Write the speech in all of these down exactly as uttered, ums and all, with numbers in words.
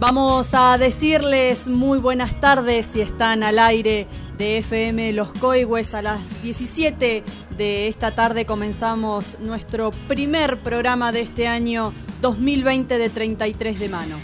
Vamos a decirles muy buenas tardes si están al aire de F M Los Coihues. A las diecisiete de esta tarde comenzamos nuestro primer programa de este año dos mil veinte de treinta y tres de mano.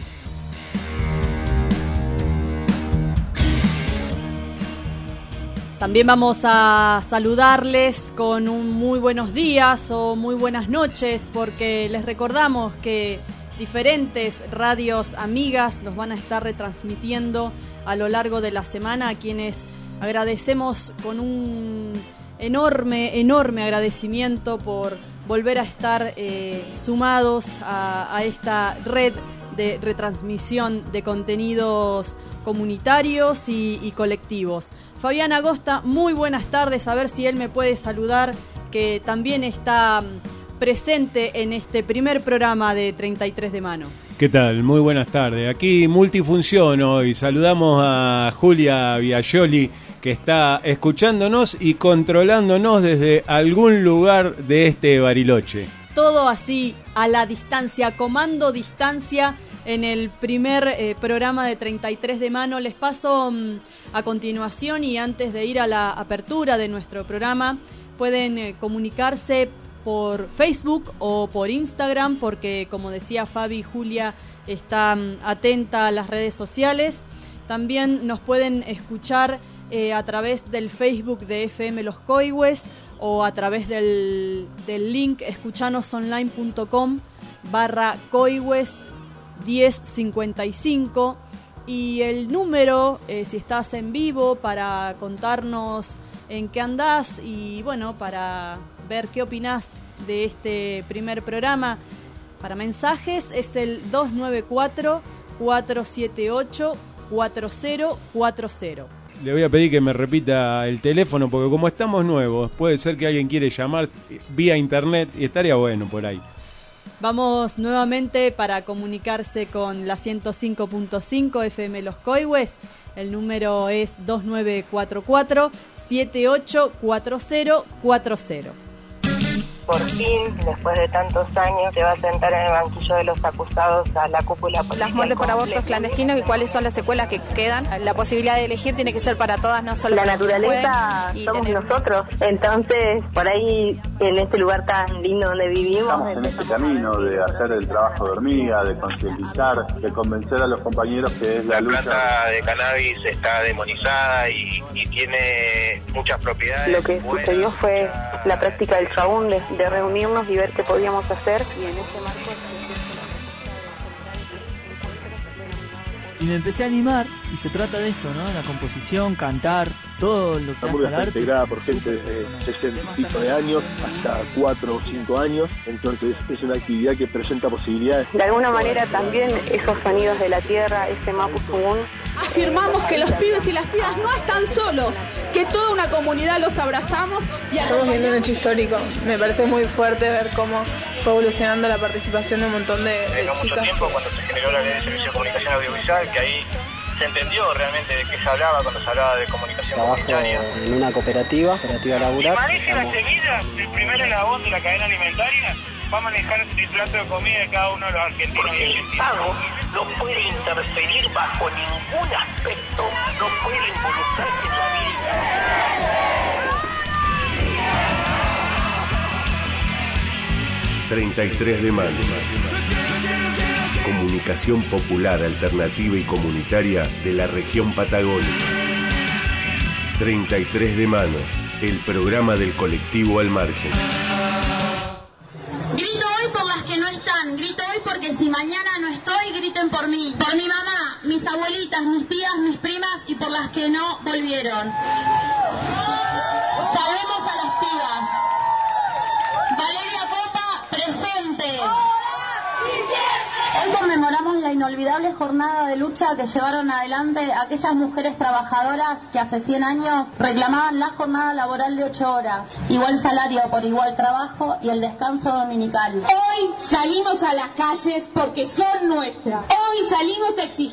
También vamos a saludarles con un muy buenos días o muy buenas noches, porque les recordamos que diferentes radios amigas nos van a estar retransmitiendo a lo largo de la semana, a quienes agradecemos con un enorme, enorme agradecimiento por volver a estar eh, sumados a, a esta red de retransmisión de contenidos comunitarios y, y colectivos. Fabián Agosta, muy buenas tardes, a ver si él me puede saludar, que también está presente en este primer programa de treinta y tres de mano. ¿Qué tal? Muy buenas tardes. Aquí multifunción hoy. Saludamos a Julia Biagioli, que está escuchándonos y controlándonos desde algún lugar de este Bariloche. Todo así, a la distancia, comando distancia, en el primer eh, programa de treinta y tres de mano. Les paso um, a continuación, y antes de ir a la apertura de nuestro programa, pueden eh, comunicarse por Facebook o por Instagram, porque como decía Fabi, Julia está um, atenta a las redes sociales. También nos pueden escuchar eh, a través del Facebook de F M Los Coihues o a través del, del link escuchanosonline.com barra Coihues diez cincuenta y cinco, y el número, eh, si estás en vivo, para contarnos en qué andás y bueno, para ver qué opinás de este primer programa, para mensajes, es el dos nueve cuatro, cuatro siete ocho, cuatro cero cuatro cero. Le voy a pedir que me repita el teléfono, porque como estamos nuevos, puede ser que alguien quiere llamar vía internet y estaría bueno por ahí. Vamos nuevamente para comunicarse con la ciento cinco punto cinco F M Los Coihues. El número es dos nueve cuatro cuatro, siete ocho cuatro cero cuatro cero. Por fin, después de tantos años, se va a sentar en el banquillo de los acusados a la cúpula policial. Las muertes por abortos clandestinos y cuáles son las secuelas que quedan. La posibilidad de elegir tiene que ser para todas, no solo la naturaleza somos tener... nosotros. Entonces, por ahí, en este lugar tan lindo donde vivimos, estamos en este camino de hacer el trabajo de hormiga, de concientizar, de convencer a los compañeros que es la, la lucha. La planta de cannabis está demonizada y, y tiene muchas propiedades. Lo que buenas, sucedió fue mucha... la práctica del chabún, de, de reunirnos y ver qué podíamos hacer, y en ese marco y me empecé a animar, y se trata de eso, ¿no? La composición, cantar, todo lo que hace al arte. Está integrada por gente de sesenta y pico de años hasta cuatro o cinco años, entonces es una actividad que presenta posibilidades. De alguna manera también esos sonidos de la tierra, ese mapuzungún. Afirmamos que los pibes y las pibas no están solos, que toda una comunidad los abrazamos. Y estamos viendo un hecho histórico. Me parece muy fuerte ver cómo fue evolucionando la participación de un montón de, de no chicas. Mucho tiempo cuando se generó la ley de servicio de comunicación audiovisual, que ahí se entendió realmente de qué se hablaba cuando se hablaba de comunicación Trabajo comunitaria. En una cooperativa, cooperativa laboral. Y maneja la seguida, el primer eslabón de la cadena alimentaria, va a manejar el plato de comida de cada uno de los argentinos. Porque el Estado no puede interferir bajo ningún aspecto, no puede involucrarse en la vida. treinta y tres de mano. Comunicación popular, alternativa y comunitaria de la región patagónica. treinta y tres de mano, el programa del colectivo Al Margen. Grito hoy por las que no están, grito hoy porque si mañana no estoy, griten por mí, por mi mamá, mis abuelitas, mis tías, mis primas y por las que no volvieron. Salvemos a las pibas. Valeria Copa, presente. Hoy conmemoramos la inolvidable jornada de lucha que llevaron adelante aquellas mujeres trabajadoras que hace cien años reclamaban la jornada laboral de ocho horas, igual salario por igual trabajo y el descanso dominical. Hoy salimos a las calles porque son nuestras. Hoy salimos a exigir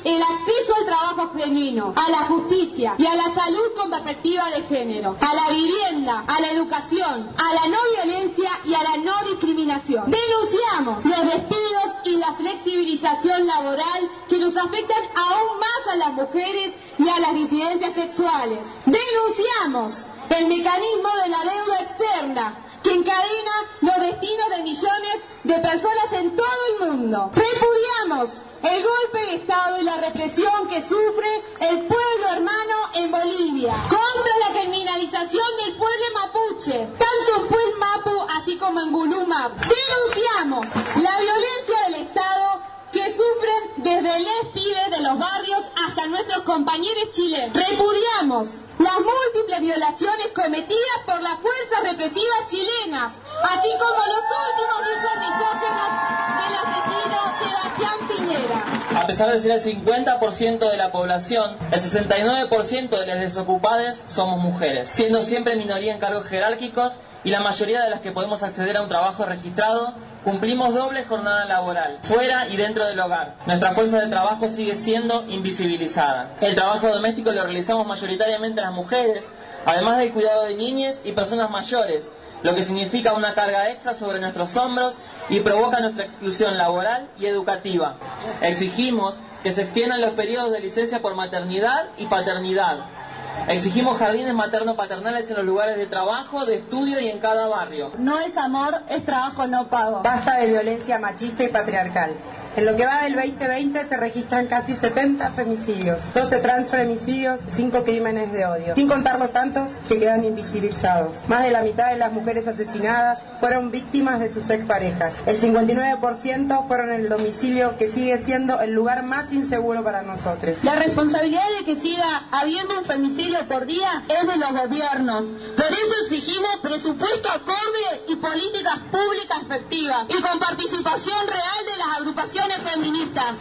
el acceso al trabajo genuino, a la justicia y a la salud con perspectiva de género, a la vivienda, a la educación, a la no violencia y a la no discriminación. Denunciamos los despidos y la flexibilización laboral que nos afectan aún más a las mujeres y a las disidencias sexuales. Denunciamos el mecanismo de la deuda externa que encadena los destinos de millones de personas en todo el mundo. Repudiamos el golpe de Estado y la represión que sufre el pueblo hermano en Bolivia, contra la criminalización del pueblo mapuche, tanto en Puel Mapu así como en Gulumap. Denunciamos la violencia del Estado que sufren desde les pibes de los barrios hasta nuestros compañeros chilenos. Repudiamos las múltiples violaciones cometidas por las fuerzas represivas chilenas, así como los últimos dichos misóginos del asesino Sebastián Piñera. A pesar de ser el cincuenta por ciento de la población, el sesenta y nueve por ciento de las desocupadas somos mujeres, siendo siempre minoría en cargos jerárquicos y la mayoría de las que podemos acceder a un trabajo registrado. Cumplimos doble jornada laboral, fuera y dentro del hogar. Nuestra fuerza de trabajo sigue siendo invisibilizada. El trabajo doméstico lo realizamos mayoritariamente las mujeres, además del cuidado de niñas y personas mayores, lo que significa una carga extra sobre nuestros hombros y provoca nuestra exclusión laboral y educativa. Exigimos que se extiendan los periodos de licencia por maternidad y paternidad. Exigimos jardines materno-paternales en los lugares de trabajo, de estudio y en cada barrio. No es amor, es trabajo no pago. Basta de violencia machista y patriarcal. En lo que va del veinte veinte se registran casi setenta femicidios, doce transfemicidios, cinco crímenes de odio, sin contar los tantos que quedan invisibilizados. Más de la mitad de las mujeres asesinadas fueron víctimas de sus exparejas. El cincuenta y nueve por ciento fueron en el domicilio, que sigue siendo el lugar más inseguro para nosotros. La responsabilidad de que siga habiendo un femicidio por día es de los gobiernos. Por eso exigimos presupuesto acorde y políticas públicas efectivas y con participación real de las agrupaciones feministas.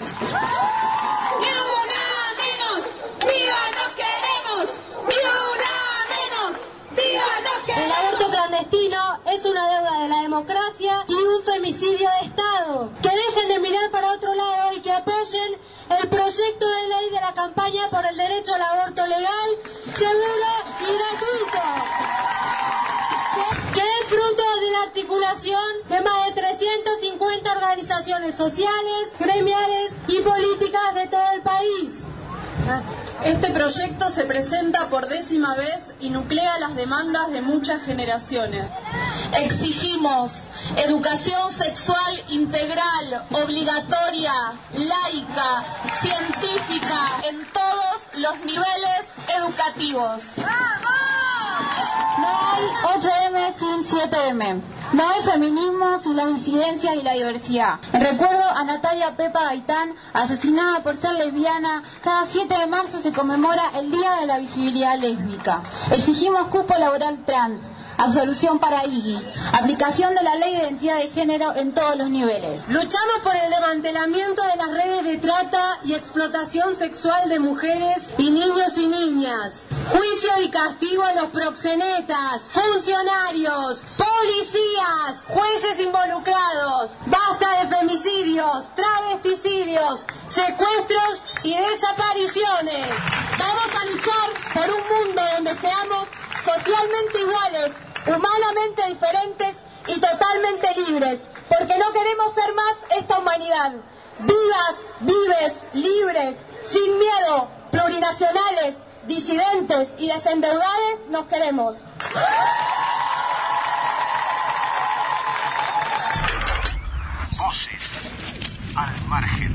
¡Ni una menos! ¡Viva no queremos! ¡Ni una menos! ¡Viva no queremos! El aborto clandestino es una deuda de la democracia y un femicidio de Estado. Que dejen de mirar para otro lado y que apoyen el proyecto de ley de la campaña por el derecho al aborto legal, seguro y gratuito, que es fruto de la articulación de más de trescientas cincuenta organizaciones sociales, gremiales y políticas de todo el país. Este proyecto se presenta por décima vez y nuclea las demandas de muchas generaciones. Exigimos educación sexual integral, obligatoria, laica, científica, en todos los niveles educativos. No hay ocho eme sin siete eme. No hay feminismo sin las disidencias y la diversidad. En recuerdo a Natalia Pepa Gaitán, asesinada por ser lesbiana, cada siete de marzo se conmemora el Día de la Visibilidad Lésbica. Exigimos cupo laboral trans, absolución para Iggy, aplicación de la ley de identidad de género en todos los niveles. Luchamos por el desmantelamiento de las redes de trata y explotación sexual de mujeres y niños y niñas. Juicio y castigo a los proxenetas, funcionarios, policías, jueces involucrados. Basta de femicidios, travesticidios, secuestros y desapariciones. Vamos a luchar por un mundo donde seamos socialmente iguales, humanamente diferentes y totalmente libres, porque no queremos ser más esta humanidad. Vivas, vives, libres, sin miedo, plurinacionales, disidentes y desendeudadas nos queremos. Voces al margen.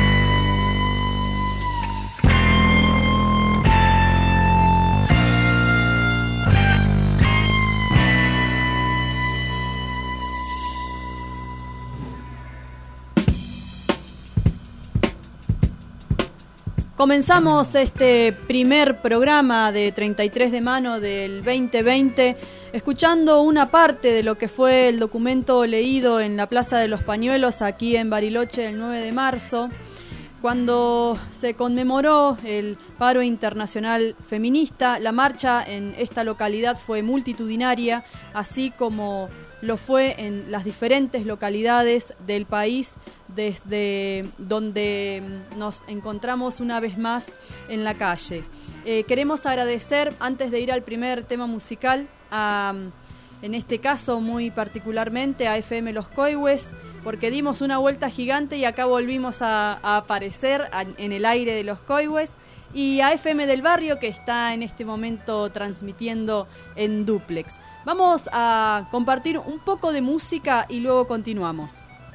Comenzamos este primer programa de treinta y tres de mano del veinte veinte escuchando una parte de lo que fue el documento leído en la Plaza de los Pañuelos aquí en Bariloche el nueve de marzo, cuando se conmemoró el paro internacional feminista. La marcha en esta localidad fue multitudinaria, así como lo fue en las diferentes localidades del país, desde donde nos encontramos una vez más en la calle. Eh, queremos agradecer, antes de ir al primer tema musical, a, en este caso muy particularmente a F M Los Coihues, porque dimos una vuelta gigante y acá volvimos a, a aparecer a, en el aire de Los Coihues, y a F M del Barrio, que está en este momento transmitiendo en dúplex. Vamos a compartir un poco de música y luego continuamos.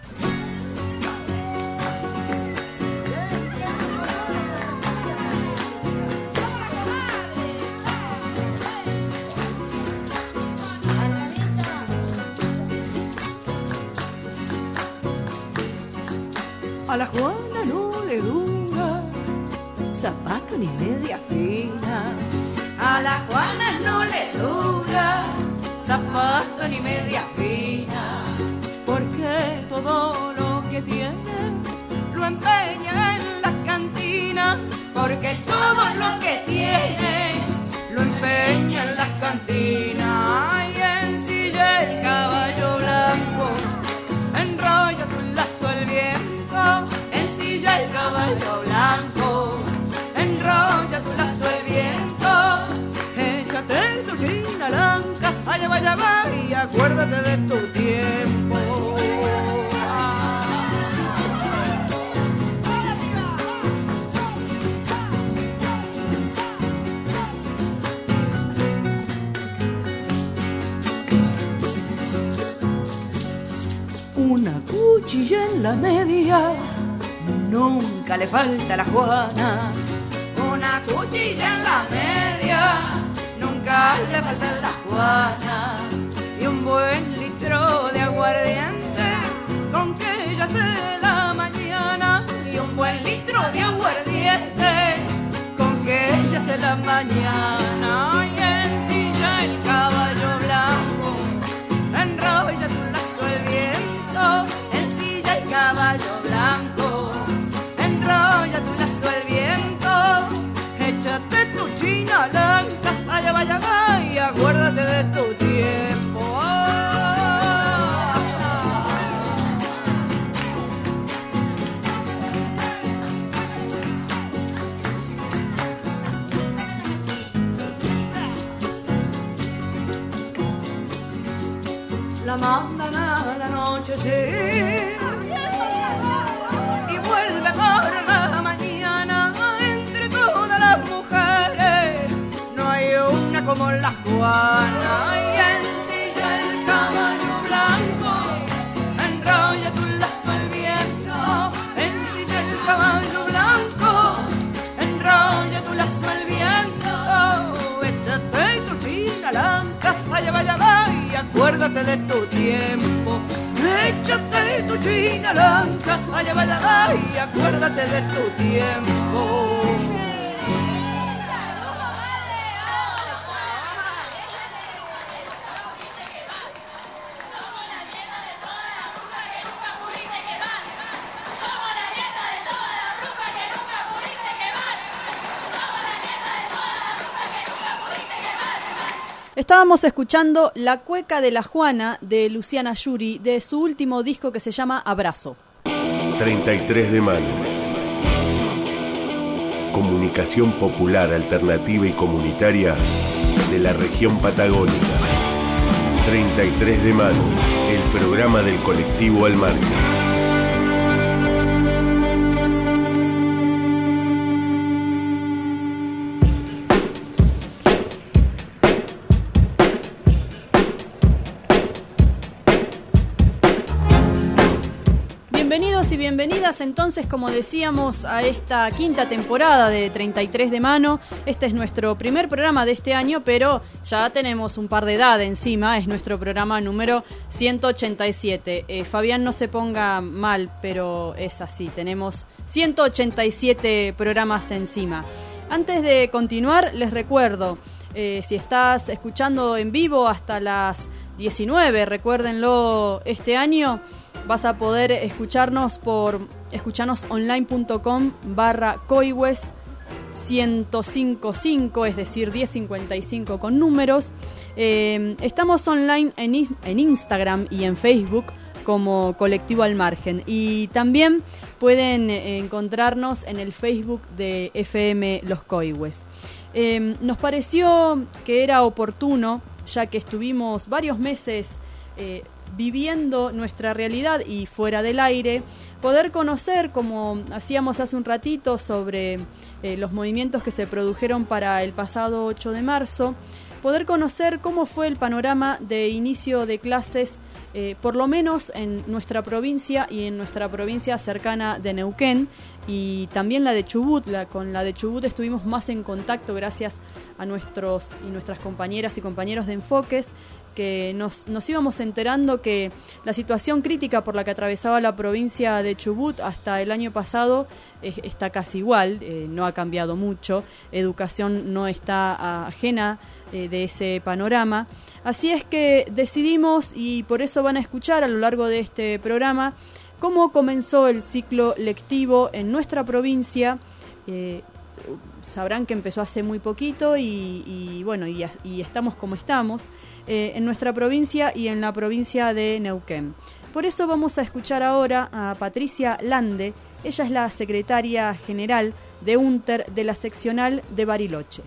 A la Juana no le dura zapato ni media fina. A la Juana no le dura zapato ni media fina. Porque todo lo que tiene lo empeña en la cantina. Porque todo lo que tiene lo empeña en la cantina. Y en silla el caballo blanco enrolla tu lazo al viento. En silla el caballo blanco enrolla tu lazo al viento. Échate tu china blanca, allá vaya va y acuérdate de tu tiempo. Una cuchilla en la media nunca le falta a la Juana. Una cuchilla en la media nunca le falta a la Juana. Y un buen litro de aguardiente con que ella hace la mañana. Y un buen litro de aguardiente con que ella hace la mañana. Y en silla el caballo blanco enrolla tu lazo al viento. En silla el caballo blanco enrolla tu lazo al viento. Échate tu china blanca, allá vaya va y acuérdate de tu tiempo. La mandan a la noche, sí, y vuelve por la mañana. Entre todas las mujeres no hay una como la Juana. Y en silla el caballo blanco enrolla tu lazo al viento. En silla el caballo blanco enrolla tu lazo al viento. Échate tu china blanca, vaya, vaya, vaya, y acuérdate de tu tiempo. Échate tu china blanca, vaya, vaya, vaya, y acuérdate de tu tiempo. Estábamos escuchando La Cueca de la Juana de Luciana Yuri, de su último disco que se llama Abrazo. treinta y tres de mayo. Comunicación popular, alternativa y comunitaria de la región patagónica. treinta y tres de mayo, el programa del colectivo Al Margen. Y bienvenidas entonces, como decíamos, a esta quinta temporada de treinta y tres de mano. Este es nuestro primer programa de este año, pero ya tenemos un par de edad encima. Es nuestro programa número ciento ochenta y siete. Eh, Fabián, no se ponga mal, pero es así. Tenemos ciento ochenta y siete programas encima. Antes de continuar, les recuerdo, eh, si estás escuchando en vivo hasta las diecinueve, recuérdenlo, este año vas a poder escucharnos por escucharnosonline.com barra coihues ciento cinco cinco, es decir, diez cincuenta y cinco con números. Eh, estamos online en, en Instagram y en Facebook como Colectivo Al Margen, y también pueden eh, encontrarnos en el Facebook de F M Los Coihues. Eh, nos pareció que era oportuno, ya que estuvimos varios meses eh, viviendo nuestra realidad y fuera del aire, poder conocer, como hacíamos hace un ratito, sobre eh, los movimientos que se produjeron para el pasado ocho de marzo, poder conocer cómo fue el panorama de inicio de clases, eh, por lo menos en nuestra provincia y en nuestra provincia cercana de Neuquén, y también la de Chubut. La, con la de Chubut estuvimos más en contacto gracias a nuestros y nuestras compañeras y compañeros de Enfoques, que nos, nos íbamos enterando que la situación crítica por la que atravesaba la provincia de Chubut hasta el año pasado eh, está casi igual, eh, no ha cambiado mucho, educación no está ajena eh, de ese panorama. Así es que decidimos, y por eso van a escuchar a lo largo de este programa, cómo comenzó el ciclo lectivo en nuestra provincia. eh, Sabrán que empezó hace muy poquito y, y bueno, y, y estamos como estamos eh, en nuestra provincia y en la provincia de Neuquén. Por eso vamos a escuchar ahora a Patricia Lande. Ella es la secretaria general de UNTER de la seccional de Bariloche.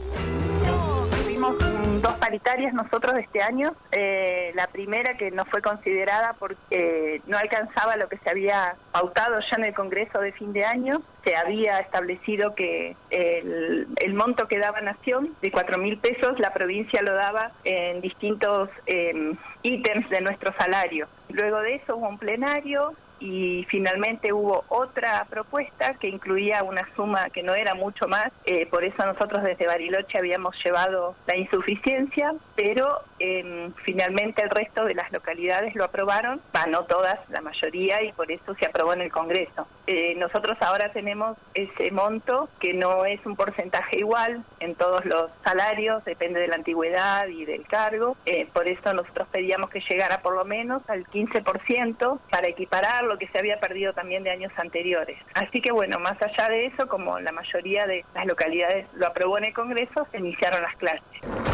Tuvimos dos paritarias nosotros este año. Eh, la primera, que no fue considerada porque no alcanzaba lo que se había pautado ya en el Congreso de fin de año. Se había establecido que el, el monto que daba Nación, de cuatro mil pesos, la provincia lo daba en distintos eh, ítems de nuestro salario. Luego de eso hubo un plenario y finalmente hubo otra propuesta que incluía una suma que no era mucho más. Eh, por eso nosotros desde Bariloche habíamos llevado la insuficiencia, pero eh, finalmente el resto de las localidades lo aprobaron, bah, no todas, la mayoría, y por eso se aprobó en el Congreso. Eh, nosotros ahora tenemos ese monto, que no es un porcentaje igual en todos los salarios, depende de la antigüedad y del cargo. Eh, por eso nosotros pedíamos que llegara por lo menos al quince por ciento para equiparar lo que se había perdido también de años anteriores. Así que bueno, más allá de eso, como la mayoría de las localidades lo aprobó en el Congreso, se iniciaron las clases.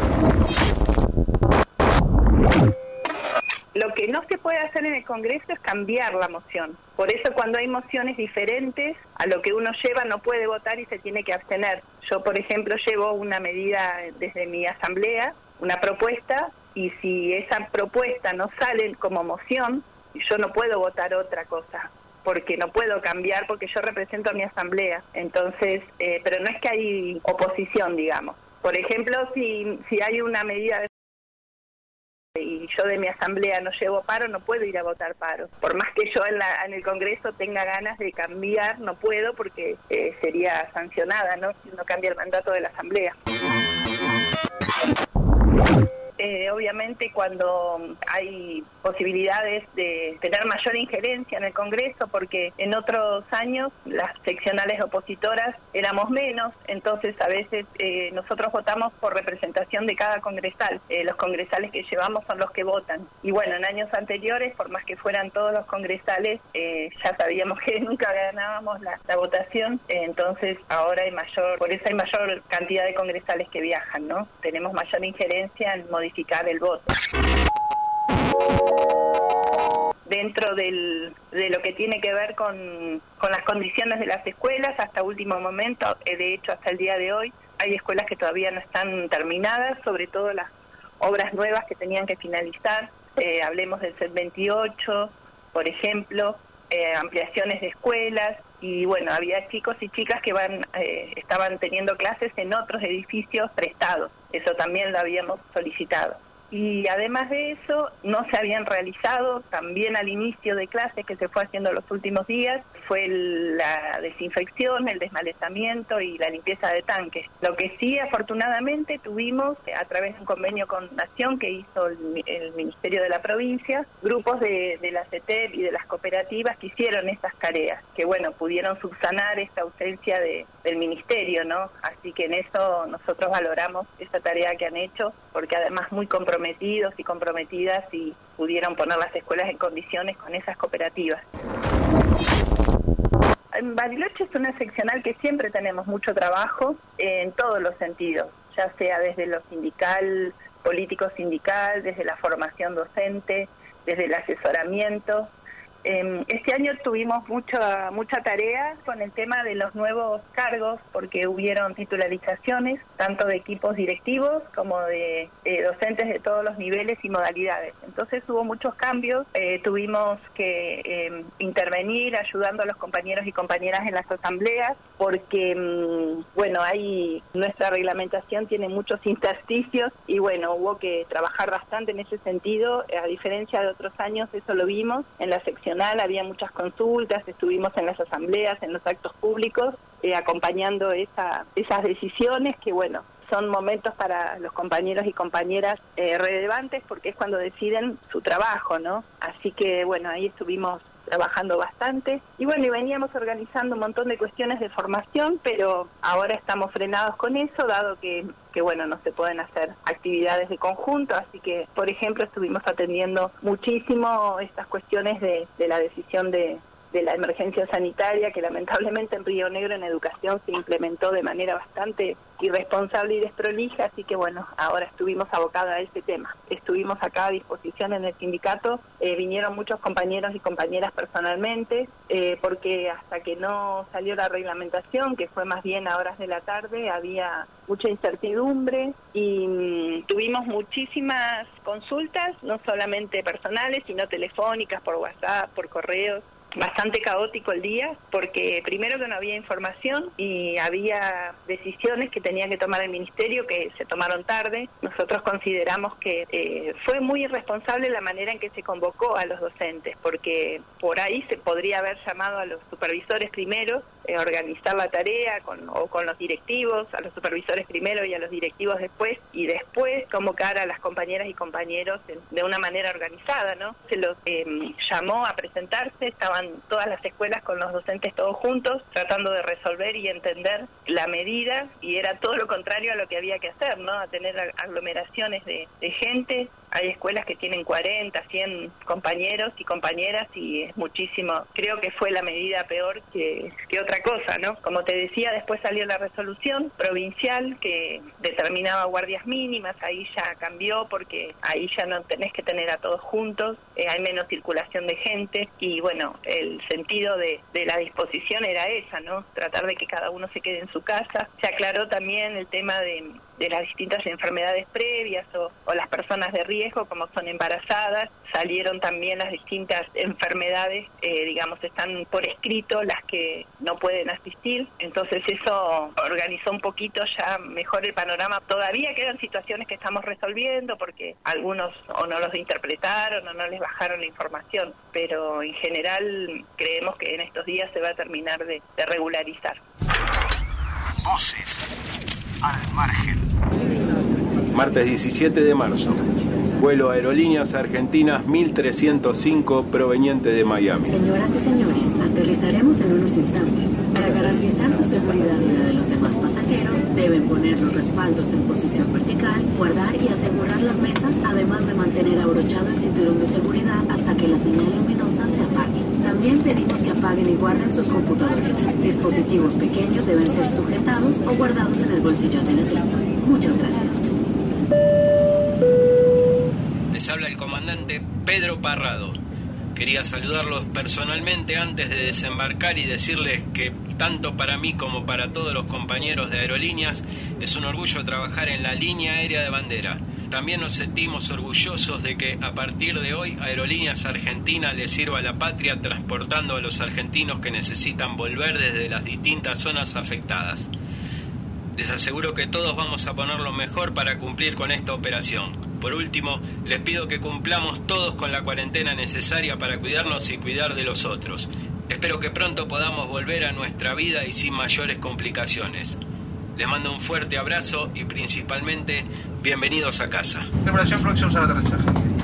Lo que no se puede hacer en el Congreso es cambiar la moción. Por eso cuando hay mociones diferentes a lo que uno lleva, no puede votar y se tiene que abstener. Yo, por ejemplo, llevo una medida desde mi asamblea, una propuesta, y si esa propuesta no sale como moción, yo no puedo votar otra cosa, porque no puedo cambiar, porque yo represento a mi asamblea. Entonces, eh, pero no es que hay oposición, digamos. Por ejemplo, si, si hay una medida de y yo de mi asamblea no llevo paro, no puedo ir a votar paro. Por más que yo en, la, en el Congreso tenga ganas de cambiar, no puedo, porque eh, sería sancionada, ¿no?, si uno cambia el mandato de la asamblea. Eh, obviamente cuando hay posibilidades de tener mayor injerencia en el Congreso, porque en otros años las seccionales opositoras éramos menos, entonces a veces eh, nosotros votamos por representación de cada congresal. Eh, los congresales que llevamos son los que votan. Y bueno, en años anteriores, por más que fueran todos los congresales, eh, ya sabíamos que nunca ganábamos la, la votación, eh, entonces ahora hay mayor, por eso hay mayor cantidad de congresales que viajan, ¿no? Tenemos mayor injerencia en modificar el voto. Dentro del, de lo que tiene que ver con, con las condiciones de las escuelas, hasta último momento, de hecho hasta el día de hoy, hay escuelas que todavía no están terminadas, sobre todo las obras nuevas que tenían que finalizar. Eh, hablemos del C E T veintiocho, por ejemplo, eh, ampliaciones de escuelas, y bueno, había chicos y chicas que van eh, estaban teniendo clases en otros edificios prestados. Eso también lo habíamos solicitado. Y además de eso, no se habían realizado, también al inicio de clases que se fue haciendo los últimos días, fue el, la desinfección, el desmalezamiento y la limpieza de tanques. Lo que sí, afortunadamente, tuvimos, a través de un convenio con Nación que hizo el, el Ministerio de la Provincia, grupos de, de la C E T E P y de las cooperativas que hicieron estas tareas, que bueno, pudieron subsanar esta ausencia de, del Ministerio, ¿no? Así que en eso nosotros valoramos esta tarea que han hecho, porque además muy comprometidos comprometidos y comprometidas y pudieron poner las escuelas en condiciones con esas cooperativas. en Bariloche es una seccional que siempre tenemos mucho trabajo en todos los sentidos, ya sea desde lo sindical, político sindical, desde la formación docente, desde el asesoramiento. Este año tuvimos mucha mucha tarea con el tema de los nuevos cargos, porque hubieron titularizaciones, tanto de equipos directivos como de eh, docentes de todos los niveles y modalidades. Entonces hubo muchos cambios, eh, tuvimos que eh, intervenir ayudando a los compañeros y compañeras en las asambleas, porque, mmm, bueno, hay nuestra reglamentación tiene muchos intersticios y, bueno, hubo que trabajar bastante en ese sentido. A diferencia de otros años, eso lo vimos en la sección. Había muchas consultas, estuvimos en las asambleas, en los actos públicos, eh, acompañando esa, esas decisiones que, bueno, son momentos para los compañeros y compañeras eh, relevantes porque es cuando deciden su trabajo, ¿no? Así que, bueno, ahí estuvimos trabajando bastante y bueno, y veníamos organizando un montón de cuestiones de formación, pero ahora estamos frenados con eso, dado que, que bueno, no se pueden hacer actividades de conjunto, así que, por ejemplo, estuvimos atendiendo muchísimo estas cuestiones de, de la decisión de, de la emergencia sanitaria, que lamentablemente en Río Negro en educación se implementó de manera bastante irresponsable y desprolija, así que bueno, ahora estuvimos abocados a ese tema. Estuvimos acá a disposición en el sindicato, eh, vinieron muchos compañeros y compañeras personalmente, eh, porque hasta que no salió la reglamentación, que fue más bien a horas de la tarde, había mucha incertidumbre y mmm, tuvimos muchísimas consultas, no solamente personales, sino telefónicas, por WhatsApp, por correos. Bastante caótico el día, porque primero que no había información y había decisiones que tenía que tomar el ministerio que se tomaron tarde. Nosotros consideramos que eh, fue muy irresponsable la manera en que se convocó a los docentes, porque por ahí se podría haber llamado a los supervisores primero, eh, organizar la tarea con, o con los directivos, a los supervisores primero y a los directivos después, y después convocar a las compañeras y compañeros de, de una manera organizada, ¿no? Se los eh, llamó a presentarse, estaban todas las escuelas con los docentes todos juntos, tratando de resolver y entender la medida, y era todo lo contrario a lo que había que hacer, ¿no? A tener aglomeraciones de, de gente. Hay escuelas que tienen cuarenta, cien compañeros y compañeras y es muchísimo. Creo que fue la medida peor que, que otra cosa, ¿no? Como te decía, después salió la resolución provincial que determinaba guardias mínimas, ahí ya cambió porque ahí ya no tenés que tener a todos juntos, eh, hay menos circulación de gente y bueno, el sentido de, de la disposición era esa, ¿no? Tratar de que cada uno se quede en su casa. Se aclaró también el tema de, de las distintas enfermedades previas o, o las personas de riesgo, como son embarazadas. Salieron también las distintas enfermedades, eh, digamos, están por escrito las que no pueden asistir. Entonces eso organizó un poquito ya mejor el panorama. Todavía quedan situaciones que estamos resolviendo porque algunos o no los interpretaron o no les bajaron la información, pero en general creemos que en estos días se va a terminar de, de regularizar. Voces al margen. Martes diecisiete de marzo. Vuelo Aerolíneas Argentinas mil trescientos cinco proveniente de Miami. Señoras y señores, aterrizaremos en unos instantes. Para garantizar su seguridad y la de los demás pasajeros, deben poner los respaldos en posición vertical, guardar y asegurar las mesas, además de mantener abrochado el cinturón de seguridad hasta que la señal luminosa se apague. También pedimos que apaguen y guarden sus computadores. Dispositivos pequeños deben ser sujetados o guardados en el bolsillo del asiento. Muchas gracias. Les habla el comandante Pedro Parrado. Quería saludarlos personalmente antes de desembarcar y decirles que tanto para mí como para todos los compañeros de Aerolíneas es un orgullo trabajar en la línea aérea de bandera. También nos sentimos orgullosos de que a partir de hoy Aerolíneas Argentina le sirva a la patria transportando a los argentinos que necesitan volver desde las distintas zonas afectadas. Les aseguro que todos vamos a poner lo mejor para cumplir con esta operación. Por último, les pido que cumplamos todos con la cuarentena necesaria para cuidarnos y cuidar de los otros. Espero que pronto podamos volver a nuestra vida y sin mayores complicaciones. Les mando un fuerte abrazo y principalmente, bienvenidos a casa. Preparación próximos al aterrizaje.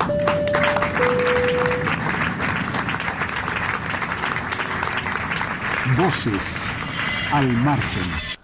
Voces al margen.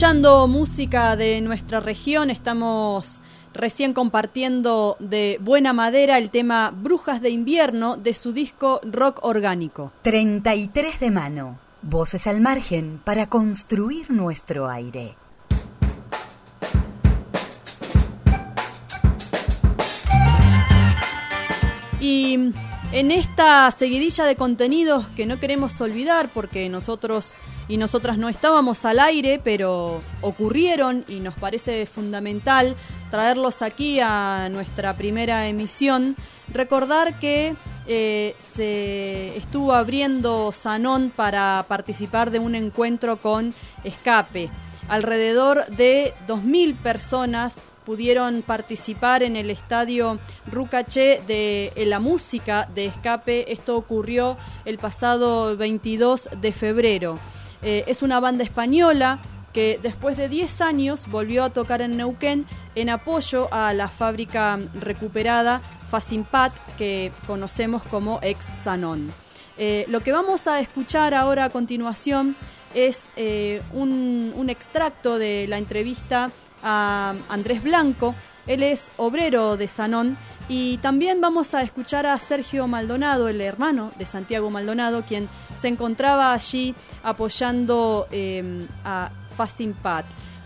escuchando música de nuestra región, estamos recién compartiendo de Buena Madera el tema Brujas de Invierno de su disco Rock Orgánico. treinta y tres de mano, voces al margen para construir nuestro aire. Y en esta seguidilla de contenidos que no queremos olvidar porque nosotros y nosotras no estábamos al aire, pero ocurrieron y nos parece fundamental traerlos aquí a nuestra primera emisión, recordar que eh, se estuvo abriendo Sanón para participar de un encuentro con Escape. Alrededor de dos mil personas pudieron participar en el estadio Rucaché de en la música de Escape. Esto ocurrió el pasado veintidós de febrero. Eh, es una banda española que después de diez años volvió a tocar en Neuquén en apoyo a la fábrica recuperada Fasimpat, que conocemos como ex Sanón. Eh, lo que vamos a escuchar ahora a continuación es eh, un, un extracto de la entrevista a Andrés Blanco. Él es obrero de Sanón, y también vamos a escuchar a Sergio Maldonado, el hermano de Santiago Maldonado, quien se encontraba allí apoyando eh, a Fasimpat.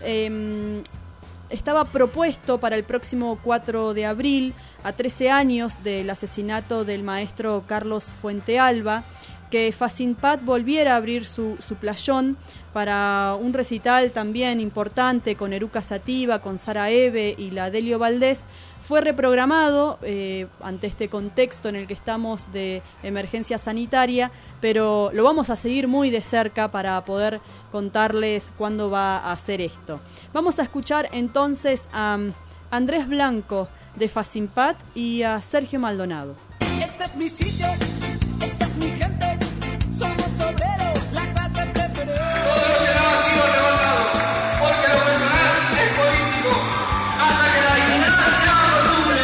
Eh, estaba propuesto para el próximo cuatro de abril, a trece años del asesinato del maestro Carlos Fuentealba, que Fasimpat volviera a abrir su, su playón para un recital también importante con Eruca Sativa, con Sara Eve y la Delio Valdés. Fue reprogramado eh, ante este contexto en el que estamos de emergencia sanitaria, pero lo vamos a seguir muy de cerca para poder contarles cuándo va a hacer esto. Vamos a escuchar entonces a Andrés Blanco de Fasimpat y a Sergio Maldonado. Este es mi sitio, esta es mi gente, somos obreros, la clase preferida. Todo lo que no ha sido levantado, porque lo personal es político, hasta que la dignidad sea costumbre.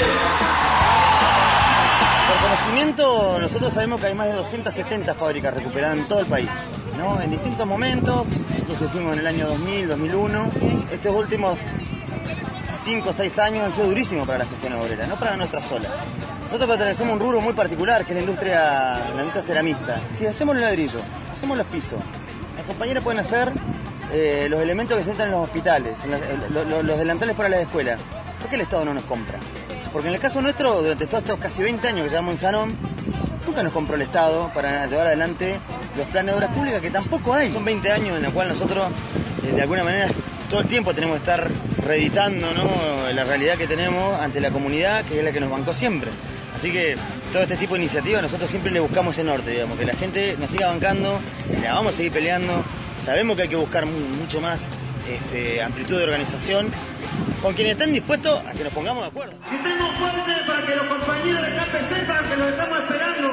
Por conocimiento, nosotros sabemos que hay más de doscientas setenta fábricas recuperadas en todo el país, ¿no? En distintos momentos. Nosotros fuimos en el año dos mil, dos mil uno. Estos últimos cinco o seis años han sido durísimos para la gestión obrera, no para nuestra sola. Nosotros pertenecemos a un rubro muy particular, que es la industria, la industria ceramista. Si hacemos el ladrillo, hacemos los pisos, las compañeras pueden hacer eh, los elementos que se usan en los hospitales, en la, lo, lo, los delantales para las escuelas. ¿Por qué el Estado no nos compra? Porque en el caso nuestro, durante todos estos casi veinte años que llevamos en Sanón, nunca nos compró el Estado para llevar adelante los planes de obras públicas, que tampoco hay. Son veinte años en los cuales nosotros, eh, de alguna manera, todo el tiempo tenemos que estar reeditando, ¿no?, la realidad que tenemos ante la comunidad, que es la que nos bancó siempre. Así que todo este tipo de iniciativas nosotros siempre le buscamos ese norte, digamos, que la gente nos siga bancando, la vamos a seguir peleando. Sabemos que hay que buscar mucho más este, amplitud de organización con quienes estén dispuestos a que nos pongamos de acuerdo. Gritemos fuerte para que los compañeros de K P sepan que los estamos esperando.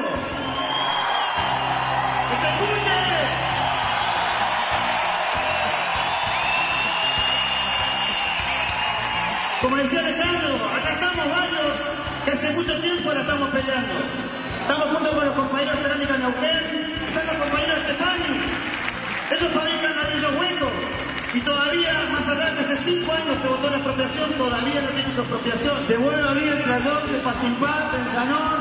¡Que se escuche! Como decía Alejandro, acá estamos varios que hace mucho tiempo la estamos peleando. Estamos junto con los compañeros de Cerámica Neuquén, están los compañeros de Estefani. Ellos fabrican ladrillos huecos y todavía, más allá de que hace cinco años se votó la expropiación, todavía no tiene su expropiación. Se vuelve a abrir el playón de Fasimpat en Sanón.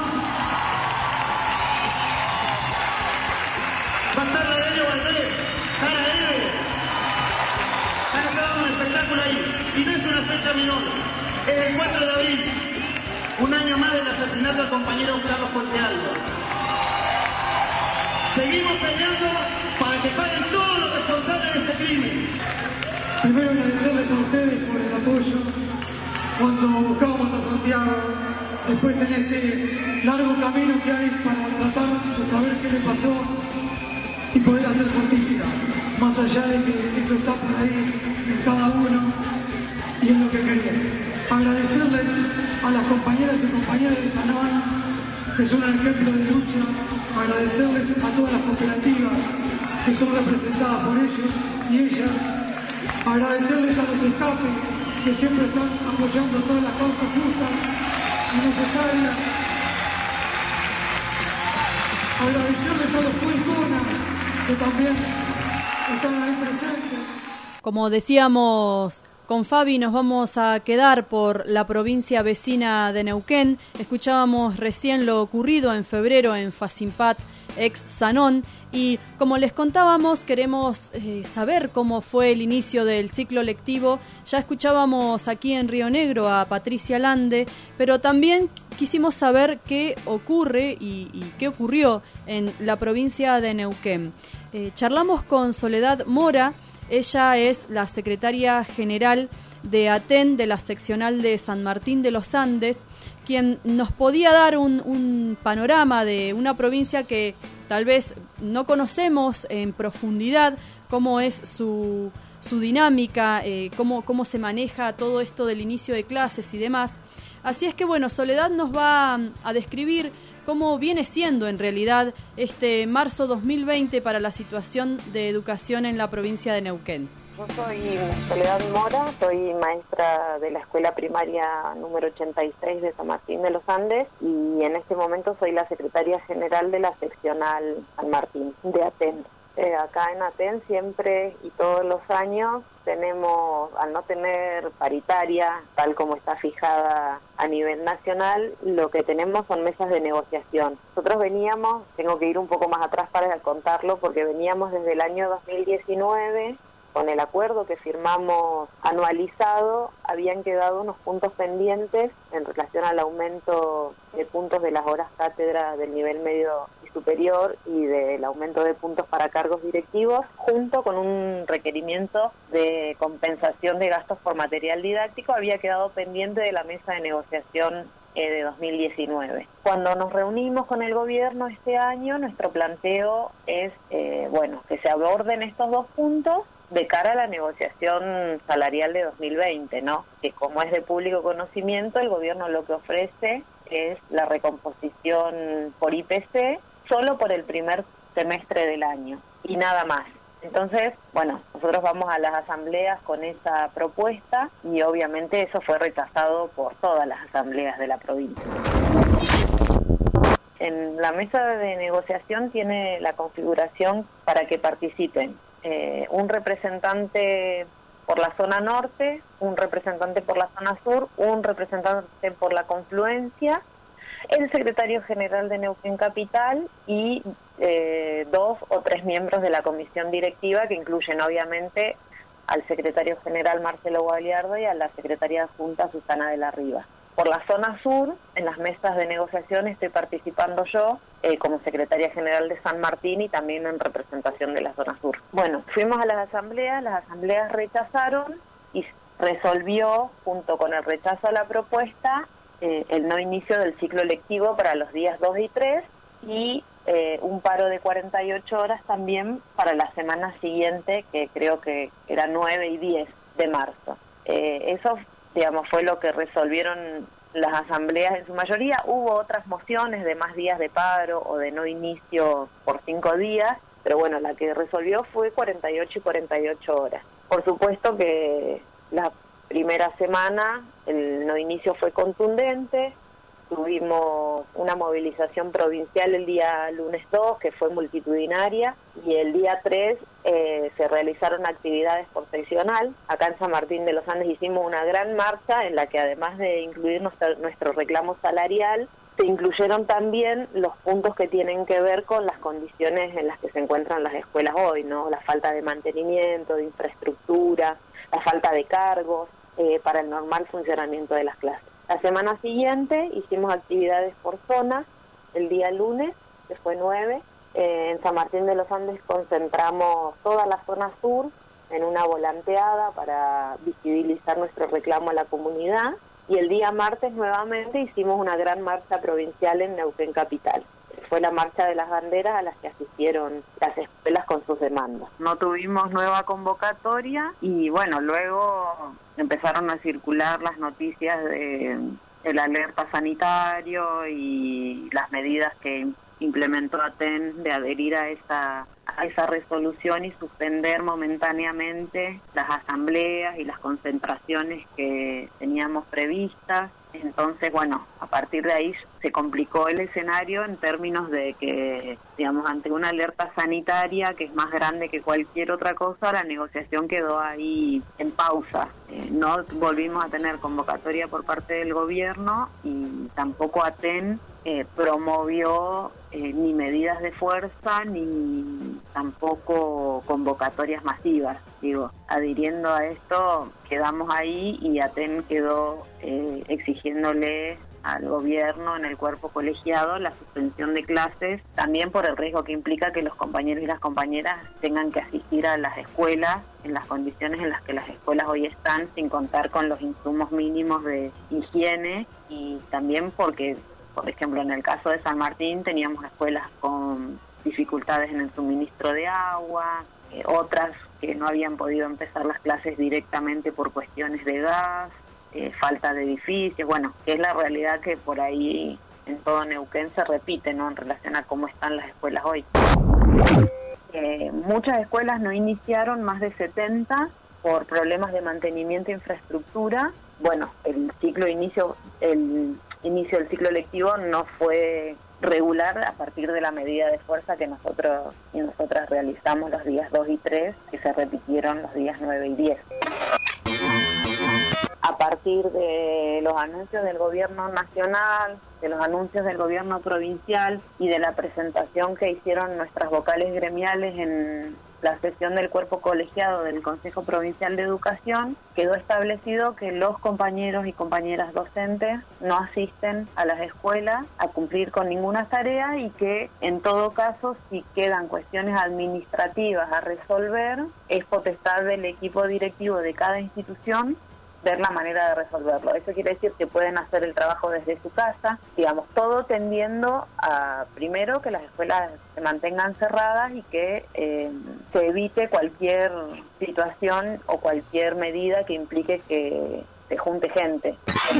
Va a estar la Delio Valdés, Sara Eve. Han estado en un espectáculo ahí y no es una fecha menor. Es el cuatro de abril. Un año más del asesinato del compañero Carlos Fuentealba. Seguimos peleando para que paguen todos los responsables de ese crimen. Primero agradecerles a ustedes por el apoyo cuando buscábamos a Santiago, después en este largo camino que hay para tratar de saber qué le pasó y poder hacer justicia, más allá de que eso está por ahí en cada uno y en lo que quería. Agradecerles a las compañeras y compañeros de Sanón, que son un ejemplo de lucha. Agradecerles a todas las cooperativas que son representadas por ellos y ellas. Agradecerles a los Escape, que siempre están apoyando todas las causas justas y necesarias. Agradecerles a los Pulconas, que también están ahí presentes. Como decíamos con Fabi, nos vamos a quedar por la provincia vecina de Neuquén. Escuchábamos recién lo ocurrido en febrero en Facimpat, ex Sanón, y como les contábamos, queremos eh, saber cómo fue el inicio del ciclo lectivo. Ya escuchábamos aquí en Río Negro a Patricia Lande, pero también quisimos saber qué ocurre y, y qué ocurrió en la provincia de Neuquén. Eh, charlamos con Soledad Mora. Ella es la secretaria general de ATEN, de la seccional de San Martín de los Andes, quien nos podía dar un, un panorama de una provincia que tal vez no conocemos en profundidad, cómo es su, su dinámica, eh, cómo, cómo se maneja todo esto del inicio de clases y demás. Así es que, bueno, Soledad nos va a describir cómo viene siendo en realidad este marzo dos mil veinte para la situación de educación en la provincia de Neuquén. Yo soy Soledad Mora, soy maestra de la escuela primaria número ochenta y seis de San Martín de los Andes y en este momento soy la secretaria general de la seccional San Martín de ATEN. Eh, acá en ATEN siempre y todos los años tenemos, al no tener paritaria, tal como está fijada a nivel nacional, lo que tenemos son mesas de negociación. Nosotros veníamos, tengo que ir un poco más atrás para contarlo, porque veníamos desde el año dos mil diecinueve, con el acuerdo que firmamos anualizado, habían quedado unos puntos pendientes en relación al aumento de puntos de las horas cátedra del nivel medio y superior y del aumento de puntos para cargos directivos, junto con un requerimiento de compensación de gastos por material didáctico, había quedado pendiente de la mesa de negociación eh, de dos mil diecinueve. Cuando nos reunimos con el gobierno este año, nuestro planteo es, eh, bueno, que se aborden estos dos puntos de cara a la negociación salarial de dos mil veinte, ¿no? Que como es de público conocimiento, el gobierno lo que ofrece es la recomposición por I P C solo por el primer semestre del año y nada más. Entonces, bueno, nosotros vamos a las asambleas con esa propuesta y obviamente eso fue rechazado por todas las asambleas de la provincia. En la mesa de negociación tiene la configuración para que participen Eh, un representante por la zona norte, un representante por la zona sur, un representante por la confluencia, el secretario general de Neuquén Capital y eh, dos o tres miembros de la comisión directiva, que incluyen obviamente al secretario general Marcelo Gualiardo y a la secretaria adjunta Susana de la Riva. Por la zona sur, en las mesas de negociación estoy participando yo eh, como secretaria general de San Martín y también en representación de la zona sur. Bueno, fuimos a las asambleas, las asambleas rechazaron y resolvió, junto con el rechazo a la propuesta, eh, el no inicio del ciclo lectivo para los días dos y tres y eh, un paro de cuarenta y ocho horas también para la semana siguiente, que creo que era nueve y diez de marzo. Eh, eso digamos, fue lo que resolvieron las asambleas en su mayoría. Hubo otras mociones de más días de paro o de no inicio por cinco días, pero bueno, la que resolvió fue cuarenta y ocho y cuarenta y ocho horas. Por supuesto que la primera semana el no inicio fue contundente, tuvimos una movilización provincial el día lunes dos, que fue multitudinaria, y el día tres eh, se realizaron actividades por seccional. Acá en San Martín de los Andes hicimos una gran marcha en la que, además de incluir nuestro, nuestro reclamo salarial, se incluyeron también los puntos que tienen que ver con las condiciones en las que se encuentran las escuelas hoy, ¿no? La falta de mantenimiento, de infraestructura, la falta de cargos eh, para el normal funcionamiento de las clases. La semana siguiente hicimos actividades por zona, el día lunes, que fue nueve, eh, en San Martín de los Andes concentramos toda la zona sur en una volanteada para visibilizar nuestro reclamo a la comunidad, y el día martes nuevamente hicimos una gran marcha provincial en Neuquén Capital. Fue la marcha de las banderas a las que asistieron las escuelas con sus demandas. No tuvimos nueva convocatoria y bueno, luego empezaron a circular las noticias de el alerta sanitario y las medidas que implementó ATEN de adherir a esa a esa resolución y suspender momentáneamente las asambleas y las concentraciones que teníamos previstas. Entonces, bueno, a partir de ahí se complicó el escenario en términos de que, digamos, ante una alerta sanitaria que es más grande que cualquier otra cosa, la negociación quedó ahí en pausa. Eh, no volvimos a tener convocatoria por parte del gobierno y tampoco ATEN eh, promovió eh, ni medidas de fuerza ni tampoco convocatorias masivas. Digo, adhiriendo a esto, quedamos ahí y ATEN quedó eh, exigiéndole al gobierno en el cuerpo colegiado la suspensión de clases, también por el riesgo que implica que los compañeros y las compañeras tengan que asistir a las escuelas en las condiciones en las que las escuelas hoy están, sin contar con los insumos mínimos de higiene, y también porque, por ejemplo, en el caso de San Martín teníamos escuelas con dificultades en el suministro de agua, eh, otras que no habían podido empezar las clases directamente por cuestiones de gas, Eh, falta de edificios, bueno, que es la realidad que por ahí en todo Neuquén se repite, ¿no?, en relación a cómo están las escuelas hoy. Eh, muchas escuelas no iniciaron, más de setenta, por problemas de mantenimiento e infraestructura. Bueno, el ciclo inicio, el inicio del ciclo lectivo no fue regular a partir de la medida de fuerza que nosotros y nosotras realizamos los días dos y tres, que se repitieron los días nueve y diez. A partir de los anuncios del gobierno nacional, de los anuncios del gobierno provincial y de la presentación que hicieron nuestras vocales gremiales en la sesión del cuerpo colegiado del Consejo Provincial de Educación, quedó establecido que los compañeros y compañeras docentes no asisten a las escuelas a cumplir con ninguna tarea y que, en todo caso, si quedan cuestiones administrativas a resolver, es potestad del equipo directivo de cada institución ver la manera de resolverlo. Eso quiere decir que pueden hacer el trabajo desde su casa, digamos, todo tendiendo a, primero, que las escuelas se mantengan cerradas y que eh, se evite cualquier situación o cualquier medida que implique que se junte gente.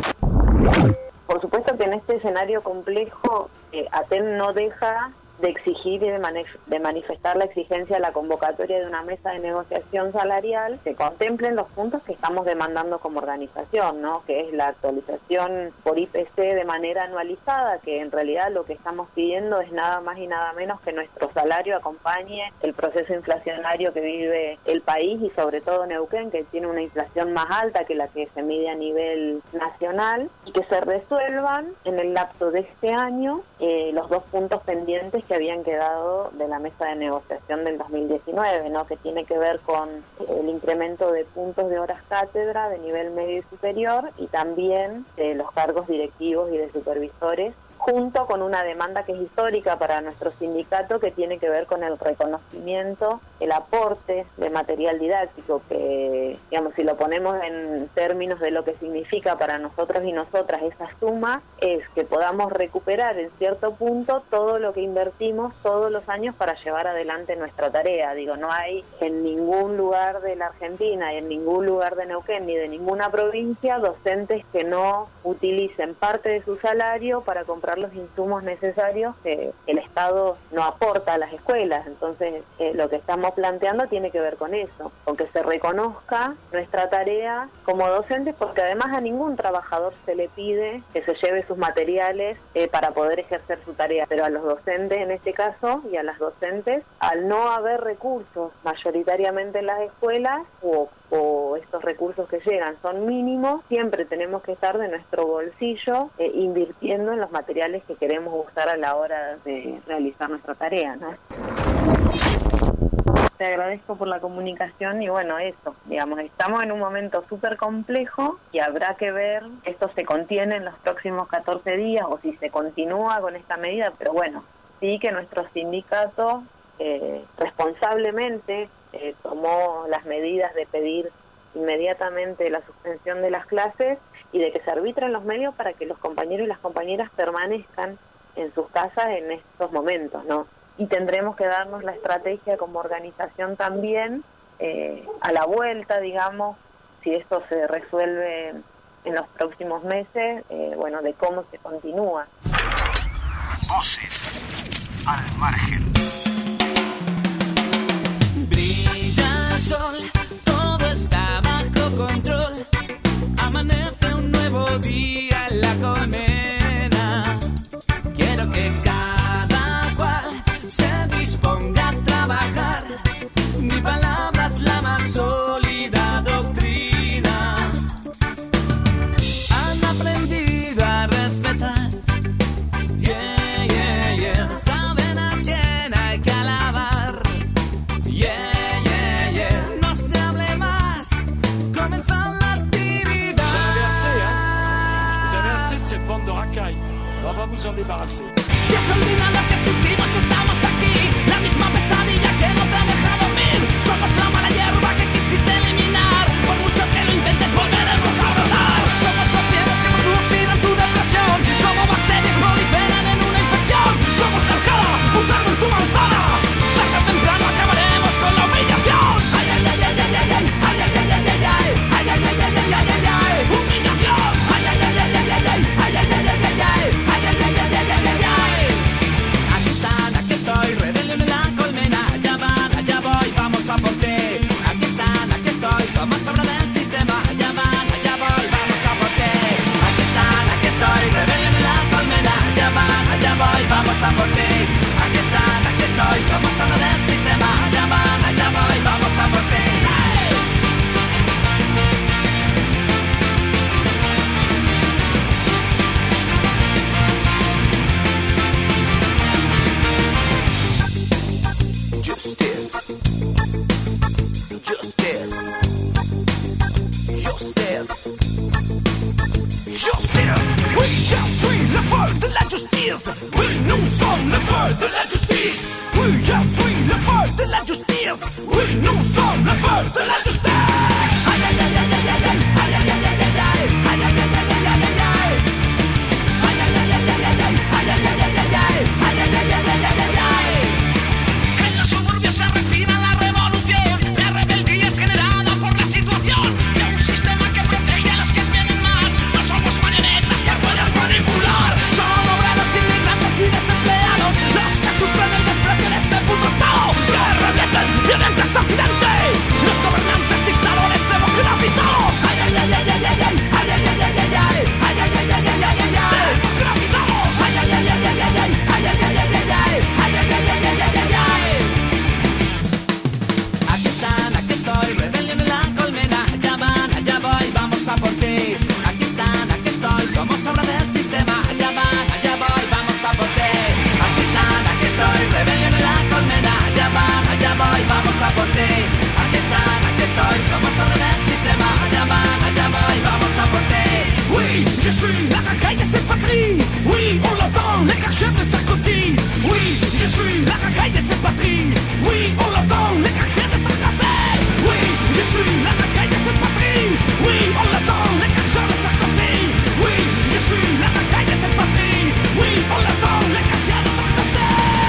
Por supuesto que en este escenario complejo, eh, ATEN no deja de exigir y de, manif- de manifestar la exigencia de la convocatoria de una mesa de negociación salarial que contemplen los puntos que estamos demandando como organización, ¿no?, que es la actualización por I P C de manera anualizada, que en realidad lo que estamos pidiendo es nada más y nada menos que nuestro salario acompañe el proceso inflacionario que vive el país y sobre todo Neuquén, que tiene una inflación más alta que la que se mide a nivel nacional, y que se resuelvan en el lapso de este año eh, los dos puntos pendientes que habían quedado de la mesa de negociación del dos mil diecinueve, ¿no?, que tiene que ver con el incremento de puntos de horas cátedra de nivel medio y superior y también de los cargos directivos y de supervisores, junto con una demanda que es histórica para nuestro sindicato, que tiene que ver con el reconocimiento, el aporte de material didáctico, que, digamos, si lo ponemos en términos de lo que significa para nosotros y nosotras esa suma, es que podamos recuperar en cierto punto todo lo que invertimos todos los años para llevar adelante nuestra tarea. Digo, no hay en ningún lugar de la Argentina y en ningún lugar de Neuquén ni de ninguna provincia docentes que no utilicen parte de su salario para comprar los insumos necesarios que el Estado no aporta a las escuelas. Entonces, eh, lo que estamos planteando tiene que ver con eso, con que se reconozca nuestra tarea como docentes, porque además a ningún trabajador se le pide que se lleve sus materiales eh, para poder ejercer su tarea, pero a los docentes en este caso y a las docentes, al no haber recursos mayoritariamente en las escuelas o o estos recursos que llegan son mínimos, siempre tenemos que estar de nuestro bolsillo eh, invirtiendo en los materiales que queremos usar a la hora de realizar nuestra tarea, ¿no? Te agradezco por la comunicación y bueno, eso, digamos, estamos en un momento súper complejo y habrá que ver, esto se contiene en los próximos catorce días o si se continúa con esta medida, pero bueno, sí que nuestro sindicato eh, responsablemente Eh, tomó las medidas de pedir inmediatamente la suspensión de las clases y de que se arbitren los medios para que los compañeros y las compañeras permanezcan en sus casas en estos momentos, ¿no? Y tendremos que darnos la estrategia como organización también eh, a la vuelta, digamos, si esto se resuelve en los próximos meses, eh, bueno, de cómo se continúa. Voces al margen. Sol, todo está bajo control. Amanece un nuevo día. La On va vous en débarrasser. Ya se olvida lo que existimos, estamos aquí. La misma pesadilla que no te deja dormir. Somos la mala hierba que quisiste eliminar. Por mucho que lo intentes, volveremos a brotar. Somos los miedos que producirán tu depresión. Como bacterias proliferan en una infección. Somos la alcalá, usando en tu manzana. Tarde o temprano acabaremos con la humillación. Ay, ay, ay, ay, ay, ay, ay, ay, ay, ay, ay, ay, ay, ay, ay, ay, ay, ay, ay, ay, humillación. Ay, ay, ay, ay, ay, ay, ay, ay, ay, ay, ay, ay, ay, ay, ay, ay, ay, ay, ay, ay. Aquí están, aquí estoy, rebelión en la colmena. Allá van, allá voy, vamos a por ti. Aquí están, aquí estoy, somos obra del sistema. Allá van, allá voy, vamos a por ti. Aquí están, aquí estoy, rebelión en la colmena. Allá van, allá voy, vamos a por ti. Aquí están, aquí estoy, somos obra del sistema. Allá van, allá voy, vamos a por ti. Justice, justice, justice, justice. Oui, je suis le feu de la justice. Oui, nous sommes le feu de la justice. Oui, je suis le feu de la justice. Oui, nous sommes le feu de la justice. Aïe, aïe, aïe, aïe, aïe, aïe, aïe, aïe, aïe, aïe, aïe, aïe, aïe, aïe, aïe, aïe, aïe, aïe. Aïe, aïe, aïe, aïe, aïe, aïe, aïe, aïe, aïe, aïe, aïe, aïe, aïe, aïe, aïe, aïe, aïe, aïe, aïe. En los suburbios se respira la revolución. La rebeldía es generada por la situación de un sistema que protege a los que tienen más. No somos marionetas que puedan manipular. Son obreros, inmigrantes y desempleados los que sufren el desprecio de este puto estado. Que revienten, violenta este occidente. Los gobernantes dictadores democráticos. Ay, ay, ay, ay, ay, ay, ay, ay, ay, ay, ay, ay, ay, ay, ay, ay, ay, ay, ay, ay, democráticos. Ay, ay, ay, ay, ay, ay, ay, ay, ay, ay, ay, ay, ay, ay, ay, ay, ay, ay, ay, ay. Aquí están, aquí estoy, rebelión en la colmena. Allá van, allá voy, vamos a por ti. Aquí están, aquí estoy, somos obra del sistema. Allá van, allá voy, vamos a por ti. Aquí están, aquí estoy, rebelión en la colmena. Allá van, allá voy, vamos a por ti. Aquí están, aquí estoy, somos obra del sistema. Allá van, allá voy, vamos a por ti. Oui, je suis la racaille de cette patrie. Oui, on l'entend, les quartiers de Sarkozy. Oui, je suis la racaille de cette patrie. Oui, on l'entend, les quartiers de Sarkozy. Oui, je suis la racaille de cette patrie. Oui, on l'entend, les quartiers de Sarkozy. Oui, je suis la racaille de cette patrie. Oui, on l'entend, les quartiers de Sarkozy.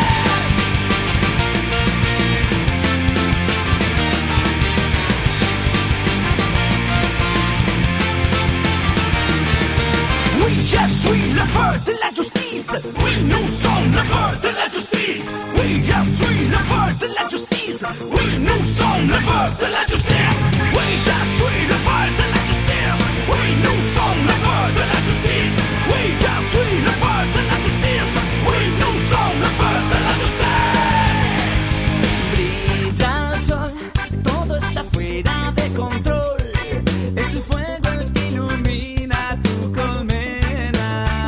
Oui, je suis le feu de la justice. Oui, nous sommes le feu de la justice. Oui, je suis le feu de la justice. Oui, nous sommes le feu de la justice. Oui, je suis le feu de la justice. Oui, nous sommes le feu de la justice. Oui, je suis le feu de la justice. Oui, nous sommes le feu de la justice. Brilla el sol, todo está fuera de control. Es el fuego el que ilumina tu colmena.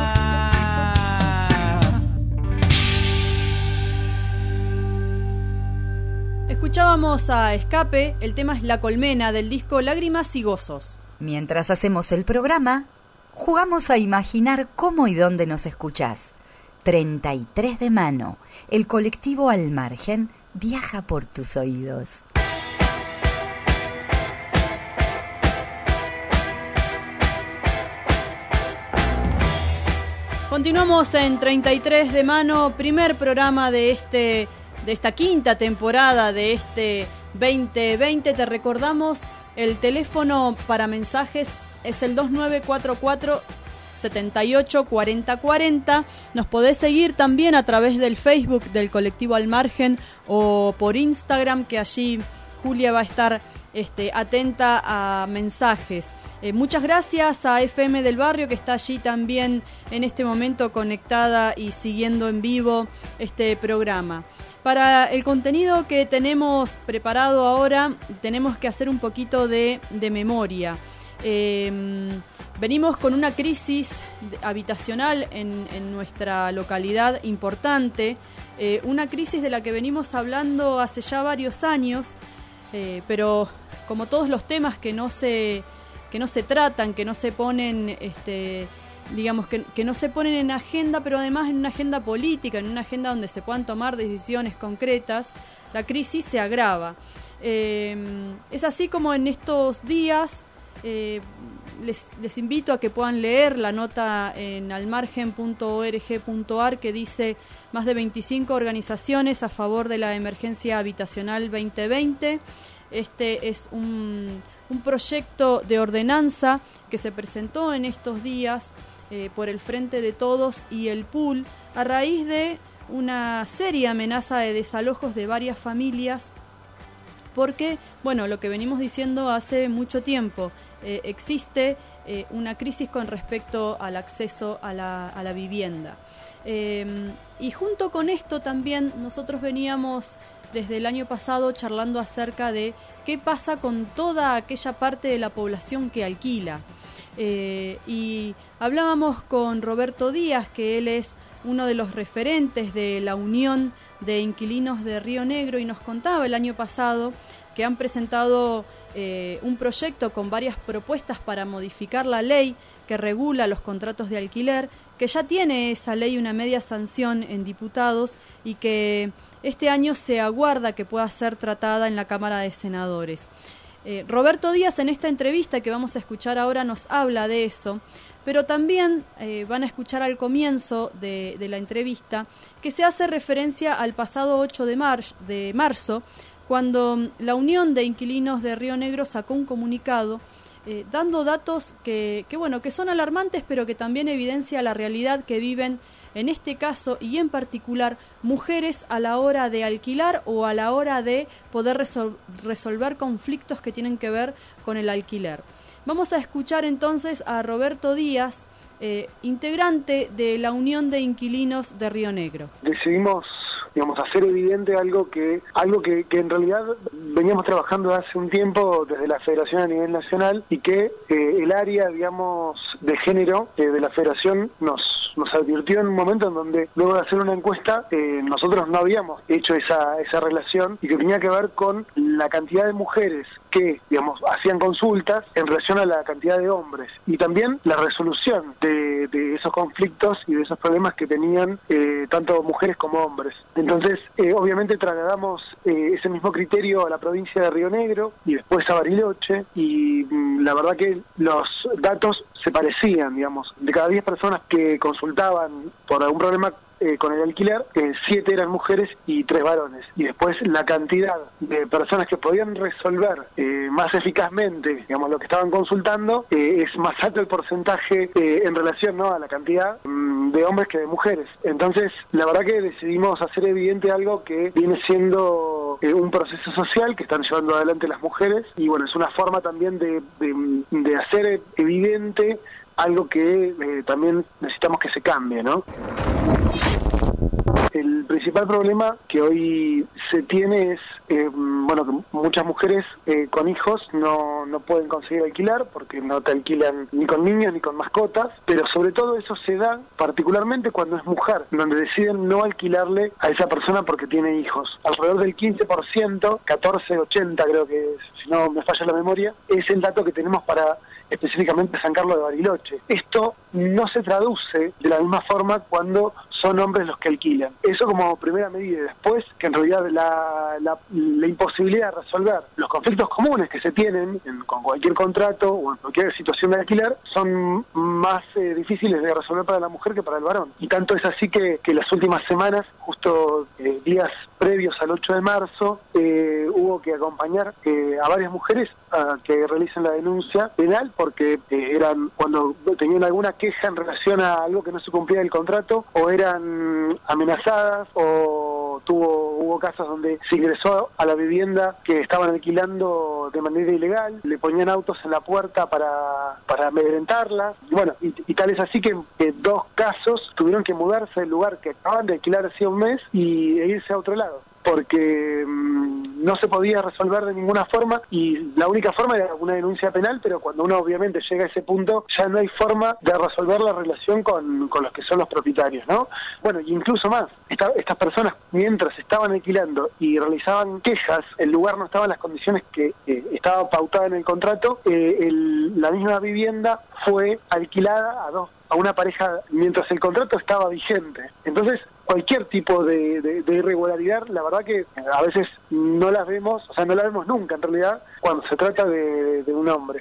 Escuchábamos a Escape, el tema es La Colmena, del disco Lágrimas y Gozos. Mientras hacemos el programa, jugamos a imaginar cómo y dónde nos escuchás. treinta y tres de mano, el colectivo Al Margen viaja por tus oídos. Continuamos en treinta y tres de mano, primer programa de este de esta quinta temporada de este veinte veinte. Te recordamos, el teléfono para mensajes es el dos nueve cuatro cuatro, setenta y ocho, cuarenta cuarenta. Nos podés seguir también a través del Facebook del colectivo Al Margen o por Instagram, que allí Julia va a estar este, atenta a mensajes. Eh, muchas gracias a F M del Barrio, que está allí también en este momento conectada y siguiendo en vivo este programa. Para el contenido que tenemos preparado ahora, tenemos que hacer un poquito de, de memoria. Eh, venimos con una crisis habitacional en, en nuestra localidad importante, eh, una crisis de la que venimos hablando hace ya varios años, eh, pero como todos los temas que no se, que no se tratan, que no se ponen este, digamos, que, que no se ponen en agenda, pero además en una agenda política, en una agenda donde se puedan tomar decisiones concretas, la crisis se agrava. Eh, es así como en estos días eh, les, les invito a que puedan leer la nota en almargen punto org punto ar que dice más de veinticinco organizaciones a favor de la emergencia habitacional veinte veinte. Este es un, un proyecto de ordenanza que se presentó en estos días eh, por el Frente de Todos y el P U L a raíz de una seria amenaza de desalojos de varias familias, porque, bueno, lo que venimos diciendo hace mucho tiempo, eh, existe eh, una crisis con respecto al acceso a la, a la vivienda. Eh, y junto con esto también nosotros veníamos desde el año pasado charlando acerca de qué pasa con toda aquella parte de la población que alquila. Eh, y hablábamos con Roberto Díaz, que él es uno de los referentes de la Unión de Inquilinos de Río Negro, y nos contaba el año pasado que han presentado eh, un proyecto con varias propuestas para modificar la ley que regula los contratos de alquiler, que ya tiene esa ley una media sanción en diputados y que este año se aguarda que pueda ser tratada en la Cámara de Senadores. Eh, Roberto Díaz, en esta entrevista que vamos a escuchar ahora, nos habla de eso, pero también eh, van a escuchar al comienzo de, de la entrevista que se hace referencia al pasado ocho de, mar, de marzo, cuando la Unión de Inquilinos de Río Negro sacó un comunicado eh, dando datos que, que, bueno, que son alarmantes, pero que también evidencia la realidad que viven, en este caso y en particular, mujeres a la hora de alquilar o a la hora de poder resol- resolver conflictos que tienen que ver con el alquiler. Vamos a escuchar entonces a Roberto Díaz, eh, integrante de la Unión de Inquilinos de Río Negro. Decidimos, digamos, hacer evidente algo que algo que, que en realidad veníamos trabajando hace un tiempo desde la Federación a nivel nacional, y que eh, el área, digamos, de género eh, de la Federación nos nos advirtió en un momento en donde, luego de hacer una encuesta, eh, nosotros no habíamos hecho esa esa relación, y que tenía que ver con la cantidad de mujeres que, digamos, hacían consultas en relación a la cantidad de hombres, y también la resolución de, de esos conflictos y de esos problemas que tenían eh, tanto mujeres como hombres. Entonces, eh, obviamente trasladamos eh, ese mismo criterio a la provincia de Río Negro y después a Bariloche, y mmm, la verdad que los datos se parecían, digamos, de cada diez personas que consultaban por algún problema eh, con el alquiler, eh, siete eran mujeres y tres varones. Y después la cantidad de personas que podían resolver eh, más eficazmente, digamos, lo que estaban consultando, eh, es más alto el porcentaje eh, en relación, ¿no?, a la cantidad mm, de hombres que de mujeres. Entonces, la verdad que decidimos hacer evidente algo que viene siendo eh, un proceso social que están llevando adelante las mujeres, y bueno, es una forma también de, de, de hacer evidente algo que eh, también necesitamos que se cambie, ¿no? El principal problema que hoy se tiene es, eh, bueno, que muchas mujeres eh, con hijos no, no pueden conseguir alquilar porque no te alquilan ni con niños ni con mascotas, pero sobre todo eso se da particularmente cuando es mujer, donde deciden no alquilarle a esa persona porque tiene hijos. Alrededor del quince por ciento, catorce, ochenta creo que es, si no me falla la memoria, es el dato que tenemos para específicamente San Carlos de Bariloche. Esto no se traduce de la misma forma cuando son hombres los que alquilan. Eso como primera medida. Y después, que en realidad la, la, la imposibilidad de resolver los conflictos comunes que se tienen en, con cualquier contrato o en cualquier situación de alquiler son más eh, difíciles de resolver para la mujer que para el varón. Y tanto es así que, que las últimas semanas, justo eh, días previos al ocho de marzo, eh, hubo que acompañar eh, a varias mujeres a que realicen la denuncia penal porque eh, eran cuando tenían alguna queja en relación a algo que no se cumplía del contrato, o eran amenazadas, o tuvo hubo casos donde se ingresó a la vivienda que estaban alquilando de manera ilegal, le ponían autos en la puerta para, para amedrentarlas, y bueno, y, y tal es así que eh, dos casos tuvieron que mudarse del lugar que acaban de alquilar hacía un mes y e irse a otro lado. porque mmm, no se podía resolver de ninguna forma y la única forma era una denuncia penal, pero cuando uno obviamente llega a ese punto ya no hay forma de resolver la relación con, con los que son los propietarios, ¿no? Bueno, y incluso más, esta, estas personas mientras estaban alquilando y realizaban quejas, el lugar no estaba en las condiciones que eh, estaba pautada en el contrato, eh, el, la misma vivienda fue alquilada a dos a una pareja mientras el contrato estaba vigente. Entonces, cualquier tipo de, de, de irregularidad, la verdad que a veces no las vemos, o sea, no la vemos nunca en realidad, cuando se trata de, de un hombre.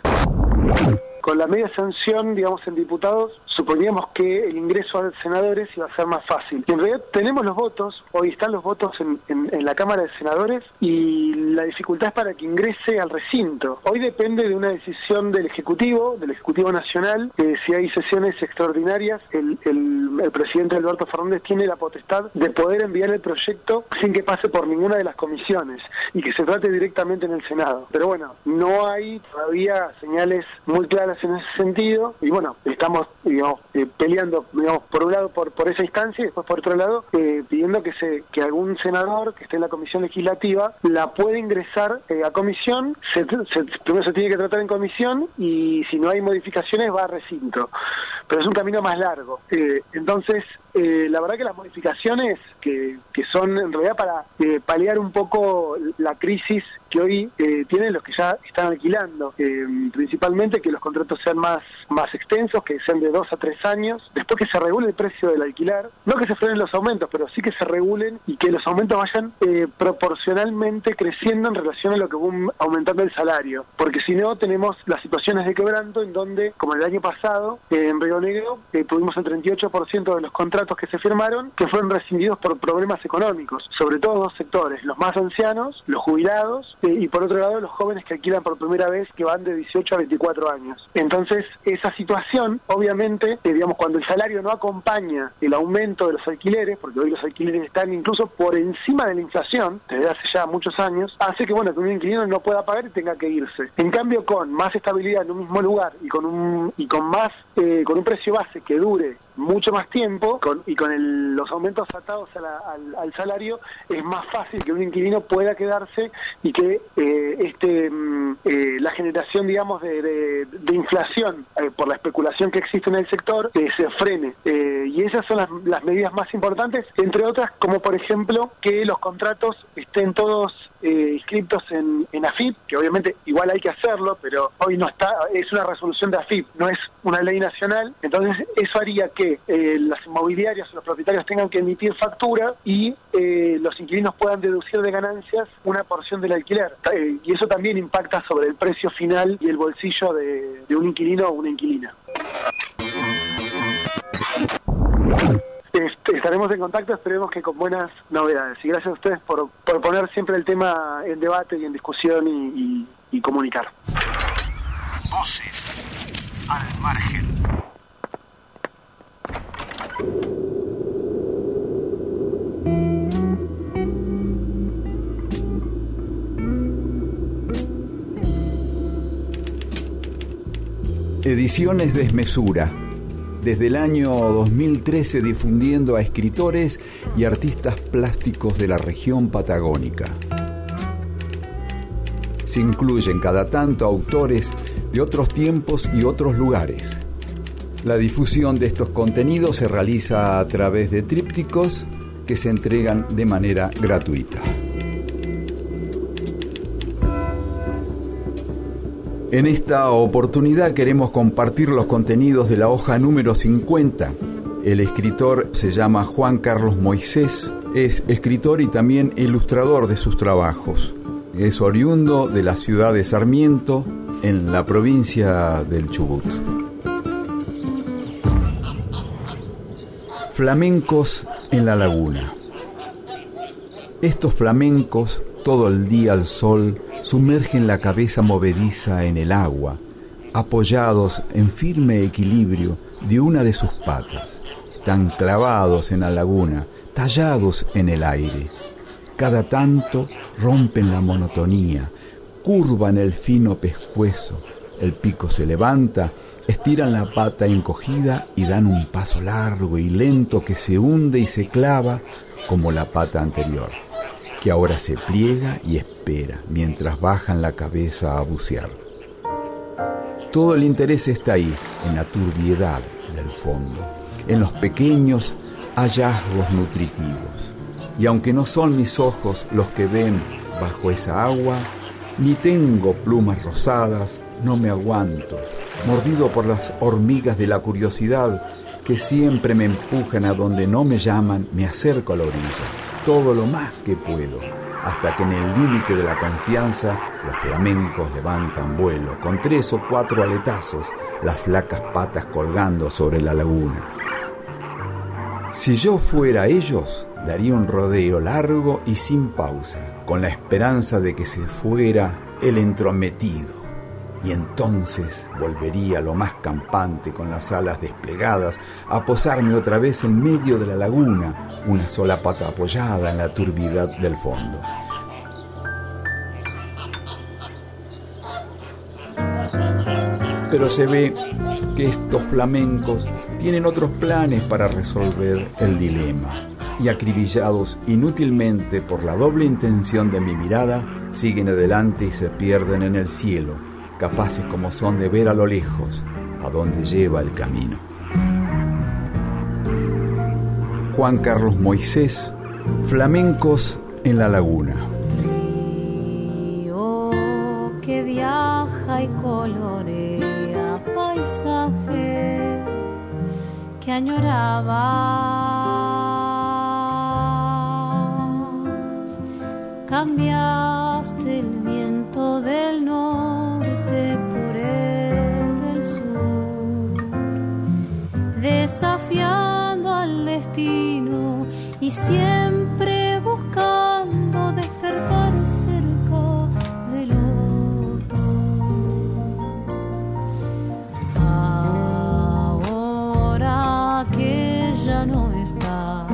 Con la media sanción, digamos, en diputados, suponíamos que el ingreso a senadores iba a ser más fácil. Y en realidad tenemos los votos, hoy están los votos en, en, en la Cámara de Senadores y la dificultad es para que ingrese al recinto. Hoy depende de una decisión del Ejecutivo, del Ejecutivo Nacional, que si hay sesiones extraordinarias, el, el, el presidente Alberto Fernández tiene la potestad de poder enviar el proyecto sin que pase por ninguna de las comisiones y que se trate directamente en el Senado. Pero bueno, no hay todavía señales muy claras en ese sentido y bueno, estamos digamos, eh, peleando digamos, por un lado por, por esa instancia y después por otro lado eh, pidiendo que se que algún senador que esté en la comisión legislativa la pueda ingresar eh, a comisión, se, se, primero se tiene que tratar en comisión y si no hay modificaciones va a recinto, pero es un camino más largo. Eh, entonces eh, la verdad que las modificaciones que, que son en realidad para eh, paliar un poco la crisis que hoy eh, tienen los que ya están alquilando, eh, principalmente que los contratos sean más, más extensos, que sean de dos a tres años, después que se regule el precio del alquiler, no que se frenen los aumentos, pero sí que se regulen y que los aumentos vayan eh, proporcionalmente creciendo en relación a lo que va aumentando el salario, porque si no tenemos las situaciones de quebranto en donde, como el año pasado, eh, en Río Negro, eh, tuvimos el treinta y ocho por ciento de los contratos que se firmaron que fueron rescindidos por problemas económicos, sobre todo dos sectores, los más ancianos, los jubilados, y por otro lado los jóvenes que alquilan por primera vez que van de dieciocho a veinticuatro años. Entonces esa situación obviamente eh, digamos cuando el salario no acompaña el aumento de los alquileres, porque hoy los alquileres están incluso por encima de la inflación desde hace ya muchos años, hace que bueno que un inquilino no pueda pagar y tenga que irse. En cambio con más estabilidad en un mismo lugar y con un y con más eh, con un precio base que dure mucho más tiempo con, y con el, los aumentos atados a la, al, al salario es más fácil que un inquilino pueda quedarse y que eh, este eh, la generación digamos de, de, de inflación eh, por la especulación que existe en el sector eh, se frene eh, y esas son las, las medidas más importantes, entre otras como por ejemplo que los contratos estén todos eh, inscriptos en, en A F I P, que obviamente igual hay que hacerlo, pero hoy no está, es una resolución de A F I P, no es una ley nacional, entonces eso haría que eh, las inmobiliarias o los propietarios tengan que emitir factura y eh, los inquilinos puedan deducir de ganancias una porción del alquiler, eh, y eso también impacta sobre el precio final y el bolsillo de, de un inquilino o una inquilina. Estaremos en contacto, esperemos que con buenas novedades. Y gracias a ustedes por, por poner siempre el tema en debate y en discusión y, y, y comunicar. Voces al margen. Ediciones Desmesura. Desde el año dos mil trece difundiendo a escritores y artistas plásticos de la región patagónica. Se incluyen cada tanto autores de otros tiempos y otros lugares. La difusión de estos contenidos se realiza a través de trípticos que se entregan de manera gratuita. En esta oportunidad queremos compartir los contenidos de la hoja número cincuenta. El escritor se llama Juan Carlos Moisés, es escritor y también ilustrador de sus trabajos. Es oriundo de la ciudad de Sarmiento, en la provincia del Chubut. Flamencos en la laguna. Estos flamencos, todo el día al sol, sumergen la cabeza movediza en el agua, apoyados en firme equilibrio de una de sus patas. Están clavados en la laguna, tallados en el aire. Cada tanto rompen la monotonía, curvan el fino pescuezo, el pico se levanta, estiran la pata encogida y dan un paso largo y lento que se hunde y se clava como la pata anterior. que ahora se pliega y espera mientras bajan la cabeza a bucear. Todo el interés está ahí, en la turbiedad del fondo, en los pequeños hallazgos nutritivos. Y aunque no son mis ojos los que ven bajo esa agua, ni tengo plumas rosadas, no me aguanto, mordido por las hormigas de la curiosidad que siempre me empujan a donde no me llaman, me acerco a la orilla, todo lo más que puedo, hasta que en el límite de la confianza los flamencos levantan vuelo, con tres o cuatro aletazos, las flacas patas colgando sobre la laguna. Si yo fuera ellos, daría un rodeo largo y sin pausa, con la esperanza de que se fuera el entrometido. Y entonces volvería lo más campante con las alas desplegadas a posarme otra vez en medio de la laguna, una sola pata apoyada en la turbidez del fondo. Pero se ve que estos flamencos tienen otros planes para resolver el dilema, y acribillados inútilmente por la doble intención de mi mirada, siguen adelante y se pierden en el cielo, capaces como son de ver a lo lejos a dónde lleva el camino. Juan Carlos Moisés, Flamencos en la Laguna. Río que viaja y colorea paisaje que añorabas, cambiaste el viento del norte por el del sur, desafiando al destino y siempre buscando despertar cerca del otro. Ahora que ya no estás,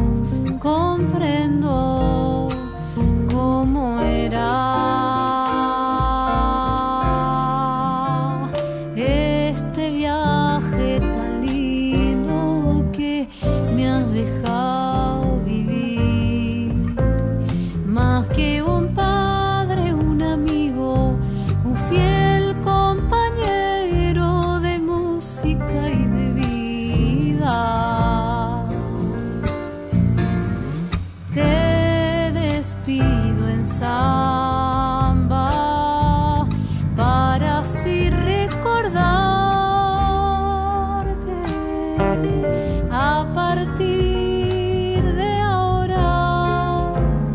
comprendo cómo era este viaje tan lindo que me has dejado vivir. Más que un padre, un amigo, un fiel compañero de música y de vida. Te despido en samba para así recordarte. A partir de ahora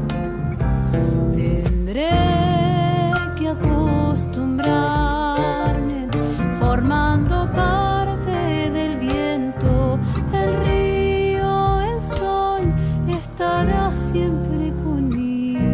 tendré que acostumbrarme, formando parte del viento, el río, el sol estará siempre conmigo.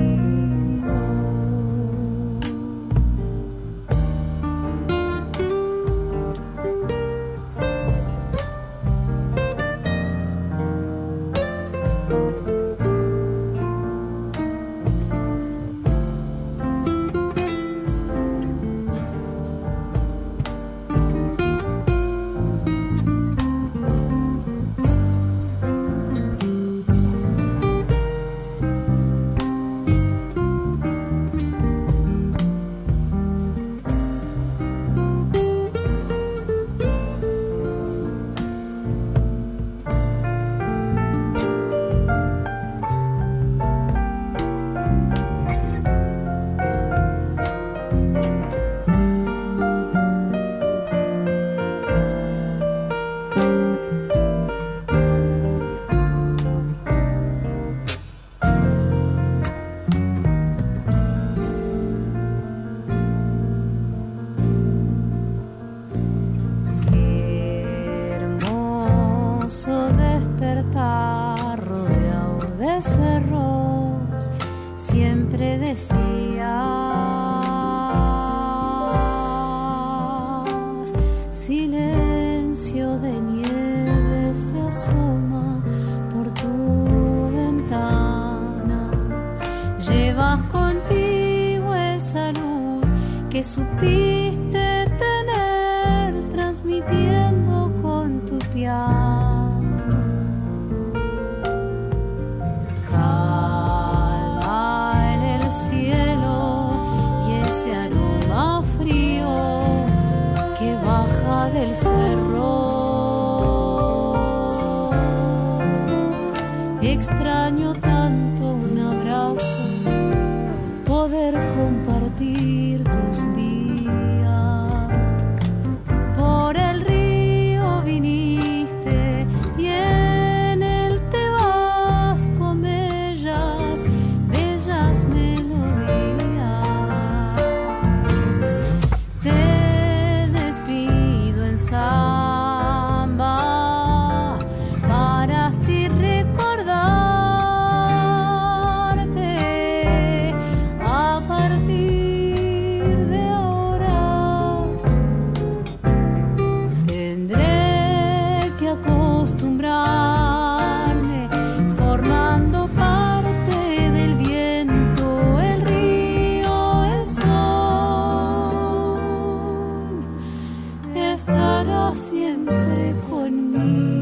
Qué hermoso despertar rodeado de cerros, siempre decías. Silencio de nieve se asoma por tu ventana. Llevas contigo esa luz que supiste tener, transmitiendo con tu piano. Calma extraño tanto un abrazo, poder compartir tus días. Por el río viniste y en él te vas con bellas, bellas melodías. Te despido en samba para así recordarte a partir de ahora. Tendré que acostumbrarme formando parte del viento, el río, el sol. Estará siempre conmigo.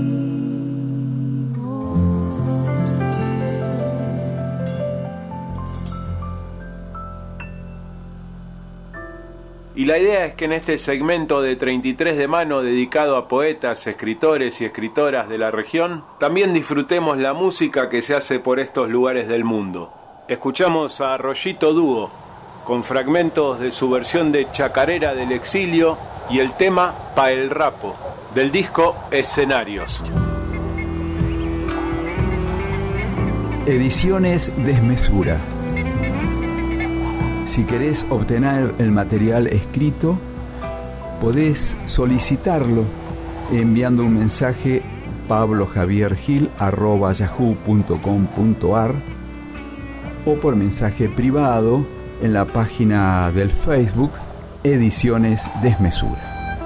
Y la idea es que en este segmento de treinta y tres de mano dedicado a poetas, escritores y escritoras de la región, también disfrutemos la música que se hace por estos lugares del mundo. Escuchamos a Rollito Dúo con fragmentos de su versión de Chacarera del Exilio y el tema Pa' el Rapo, del disco Escenarios. Ediciones Desmesura. Si querés obtener el material escrito, podés solicitarlo enviando un mensaje pablojaviergil arroba yahoo punto com punto ar o por mensaje privado en la página del Facebook Ediciones Desmesura.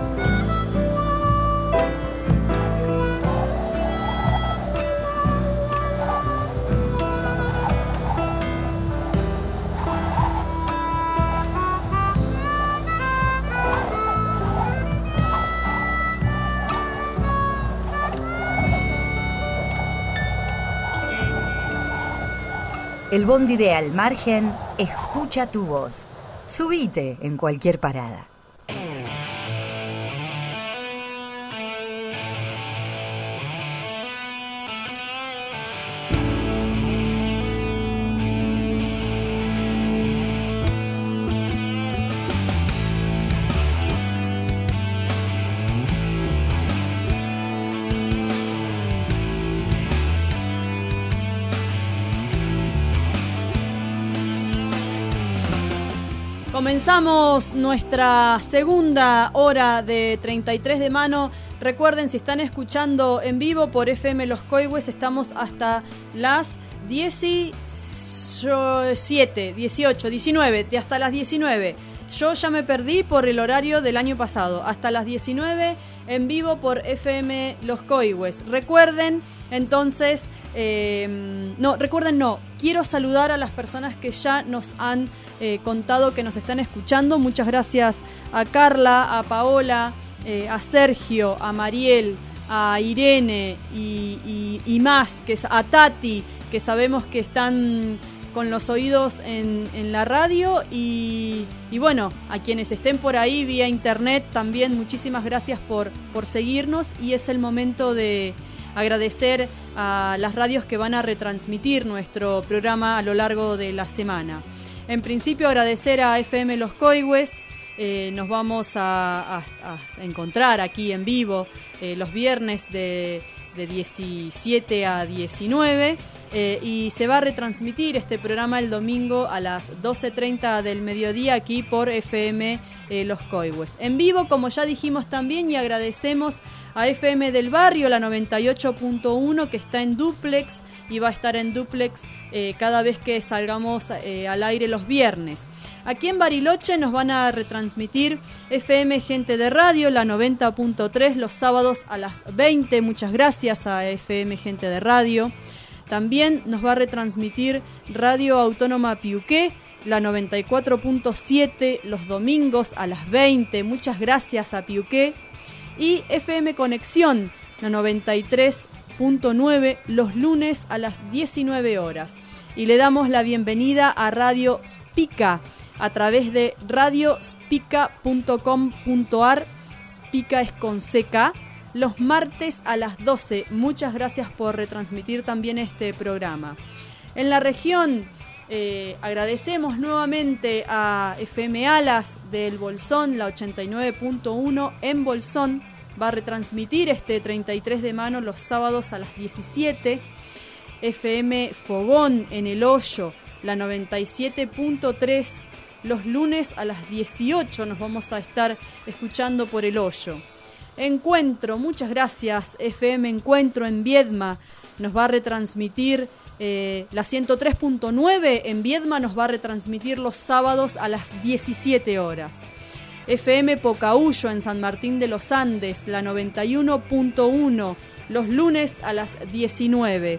El bondi de Al Margen escucha tu voz. Subite en cualquier parada. Comenzamos nuestra segunda hora de treinta y tres de mano. Recuerden, si están escuchando en vivo por F M Los Coihues, estamos hasta las diecisiete, dieciocho, diecinueve, de hasta las diecinueve. Yo ya me perdí por el horario del año pasado. Hasta las diecinueve en vivo por F M Los Coihues. Recuerden, entonces, eh, no, recuerden no, quiero saludar a las personas que ya nos han eh, contado que nos están escuchando. Muchas gracias a Carla, a Paola, eh, a Sergio, a Mariel, a Irene y, y, y más, que es a Tati, que sabemos que están con los oídos en, en la radio y, y bueno, a quienes estén por ahí vía internet también muchísimas gracias por, por seguirnos, y es el momento de agradecer a las radios que van a retransmitir nuestro programa a lo largo de la semana. En principio agradecer a F M Los Coihues. Eh, nos vamos a, a, a encontrar aquí en vivo eh, los viernes de, de diecisiete a diecinueve. Eh, y se va a retransmitir este programa el domingo a las doce treinta del mediodía aquí por F M eh, Los Coihues. En vivo, como ya dijimos también, y agradecemos a F M del Barrio, la noventa y ocho punto uno, que está en duplex y va a estar en duplex eh, cada vez que salgamos eh, al aire los viernes. Aquí en Bariloche nos van a retransmitir F M Gente de Radio, la noventa punto tres, los sábados a las veinte. Muchas gracias a F M Gente de Radio. También nos va a retransmitir Radio Autónoma Piuqué, la noventa y cuatro punto siete, los domingos a las veinte. Muchas gracias a Piuqué. Y F M Conexión, la noventa y tres punto nueve, los lunes a las diecinueve horas. Y le damos la bienvenida a Radio Spica a través de radio spica punto com punto ar. Spica es con C K. los martes a las doce. Muchas gracias por retransmitir también este programa. En la región eh, agradecemos nuevamente a F M Alas del Bolsón, la ochenta y nueve punto uno en Bolsón. Va a retransmitir este treinta y tres de mano los sábados a las diecisiete. F M Fogón en El Hoyo, la noventa y siete punto tres. Los lunes a las dieciocho nos vamos a estar escuchando por El Hoyo. Encuentro, muchas gracias. F M Encuentro en Viedma nos va a retransmitir eh, la ciento tres punto nueve en Viedma, nos va a retransmitir los sábados a las diecisiete horas. F M Pocahuyo en San Martín de los Andes, la noventa y uno punto uno, los lunes a las diecinueve.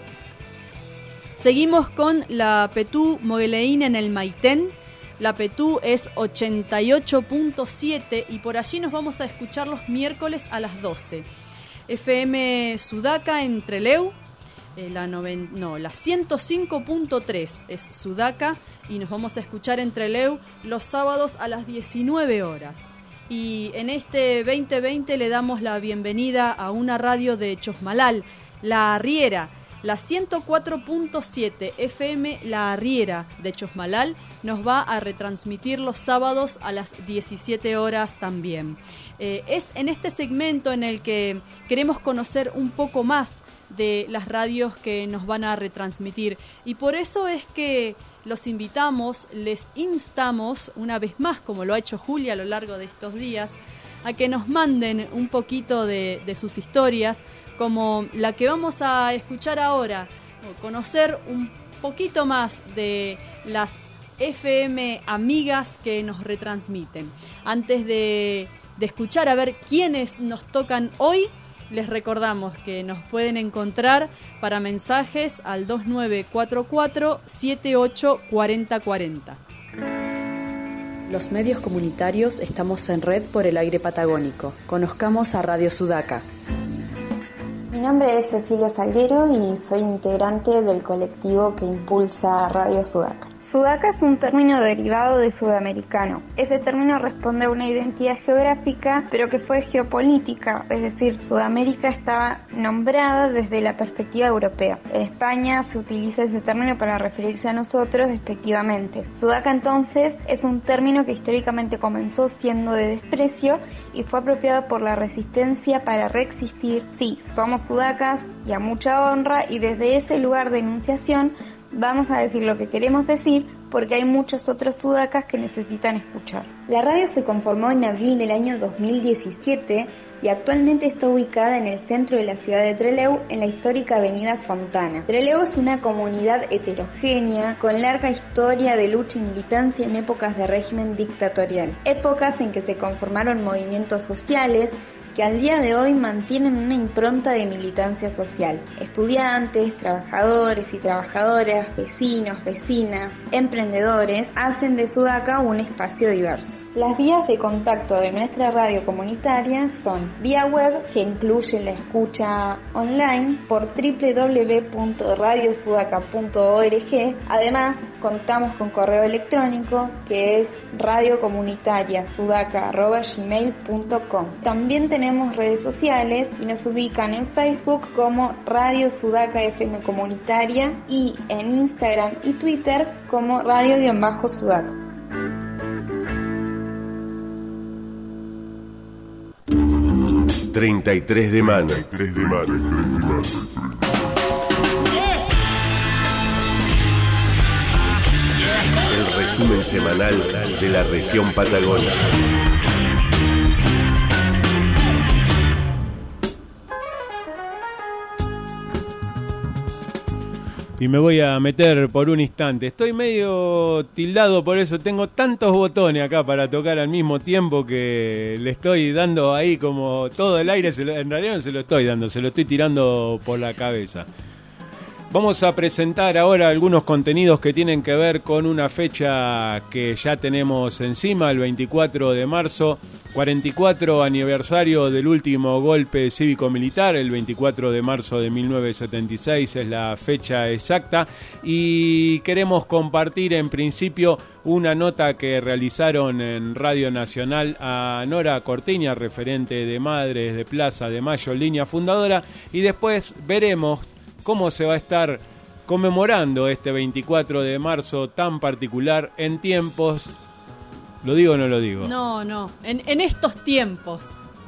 Seguimos con la Petú Mogueleín en el Maitén. La Petú es ochenta y ocho punto siete y por allí nos vamos a escuchar los miércoles a las doce. F M Sudaca en Trelew, eh, la, noven, no, la ciento cinco punto tres es Sudaca y nos vamos a escuchar en Trelew los sábados a las diecinueve horas. Y en este veinte veinte le damos la bienvenida a una radio de Chosmalal, La Arriera. La ciento cuatro punto siete F M La Arriera de Chosmalal nos va a retransmitir los sábados a las diecisiete horas también. Eh, es en este segmento en el que queremos conocer un poco más de las radios que nos van a retransmitir y por eso es que los invitamos, les instamos una vez más, como lo ha hecho Julia a lo largo de estos días, a que nos manden un poquito de, de sus historias, como la que vamos a escuchar ahora, o conocer un poquito más de las F M amigas que nos retransmiten. Antes de, de escuchar a ver quiénes nos tocan hoy, les recordamos que nos pueden encontrar para mensajes al dos nueve cuatro cuatro siete ocho cuatro cero cuatro cero. Los medios comunitarios estamos en red por el aire patagónico. Conozcamos a Radio Sudaca. Mi nombre es Cecilia Salguero y soy integrante del colectivo que impulsa Radio Sudaca. Sudaca es un término derivado de sudamericano. Ese término responde a una identidad geográfica, pero que fue geopolítica, es decir, Sudamérica estaba nombrada desde la perspectiva europea. En España se utiliza ese término para referirse a nosotros despectivamente. Sudaca entonces es un término que históricamente comenzó siendo de desprecio y fue apropiado por la resistencia para reexistir. Sí, somos sudacas y a mucha honra, y desde ese lugar de enunciación vamos a decir lo que queremos decir porque hay muchos otros sudacas que necesitan escuchar. La radio se conformó en abril del año dos mil diecisiete y actualmente está ubicada en el centro de la ciudad de Trelew, en la histórica avenida Fontana. Trelew es una comunidad heterogénea con larga historia de lucha y militancia en épocas de régimen dictatorial, épocas en que se conformaron movimientos sociales que al día de hoy mantienen una impronta de militancia social. Estudiantes, trabajadores y trabajadoras, vecinos, vecinas, emprendedores hacen de Sudaca un espacio diverso. Las vías de contacto de nuestra radio comunitaria son vía web, que incluye la escucha online por doble u doble u doble u punto radio sudaca punto org. Además, contamos con correo electrónico que es radiocomunitariasudaca arroba gmail punto com. También tenemos redes sociales y nos ubican en Facebook como Radio Sudaca F M Comunitaria y en Instagram y Twitter como Radio-Sudaca. treinta y tres de mano. El resumen semanal de la región patagónica. Y me voy a meter por un instante. Estoy medio tildado por eso. Tengo tantos botones acá para tocar al mismo tiempo que le estoy dando ahí como todo el aire. Se lo, en realidad no se lo estoy dando, se lo estoy tirando por la cabeza. Vamos a presentar ahora algunos contenidos que tienen que ver con una fecha que ya tenemos encima, el veinticuatro de marzo, cuarenta y cuatro aniversario del último golpe cívico-militar, el veinticuatro de marzo de mil novecientos setenta y seis es la fecha exacta, y queremos compartir en principio una nota que realizaron en Radio Nacional a Nora Cortiña, referente de Madres de Plaza de Mayo, línea fundadora, y después veremos cómo se va a estar conmemorando este veinticuatro de marzo tan particular en tiempos, ¿lo digo o no lo digo? No, no, en, en estos tiempos.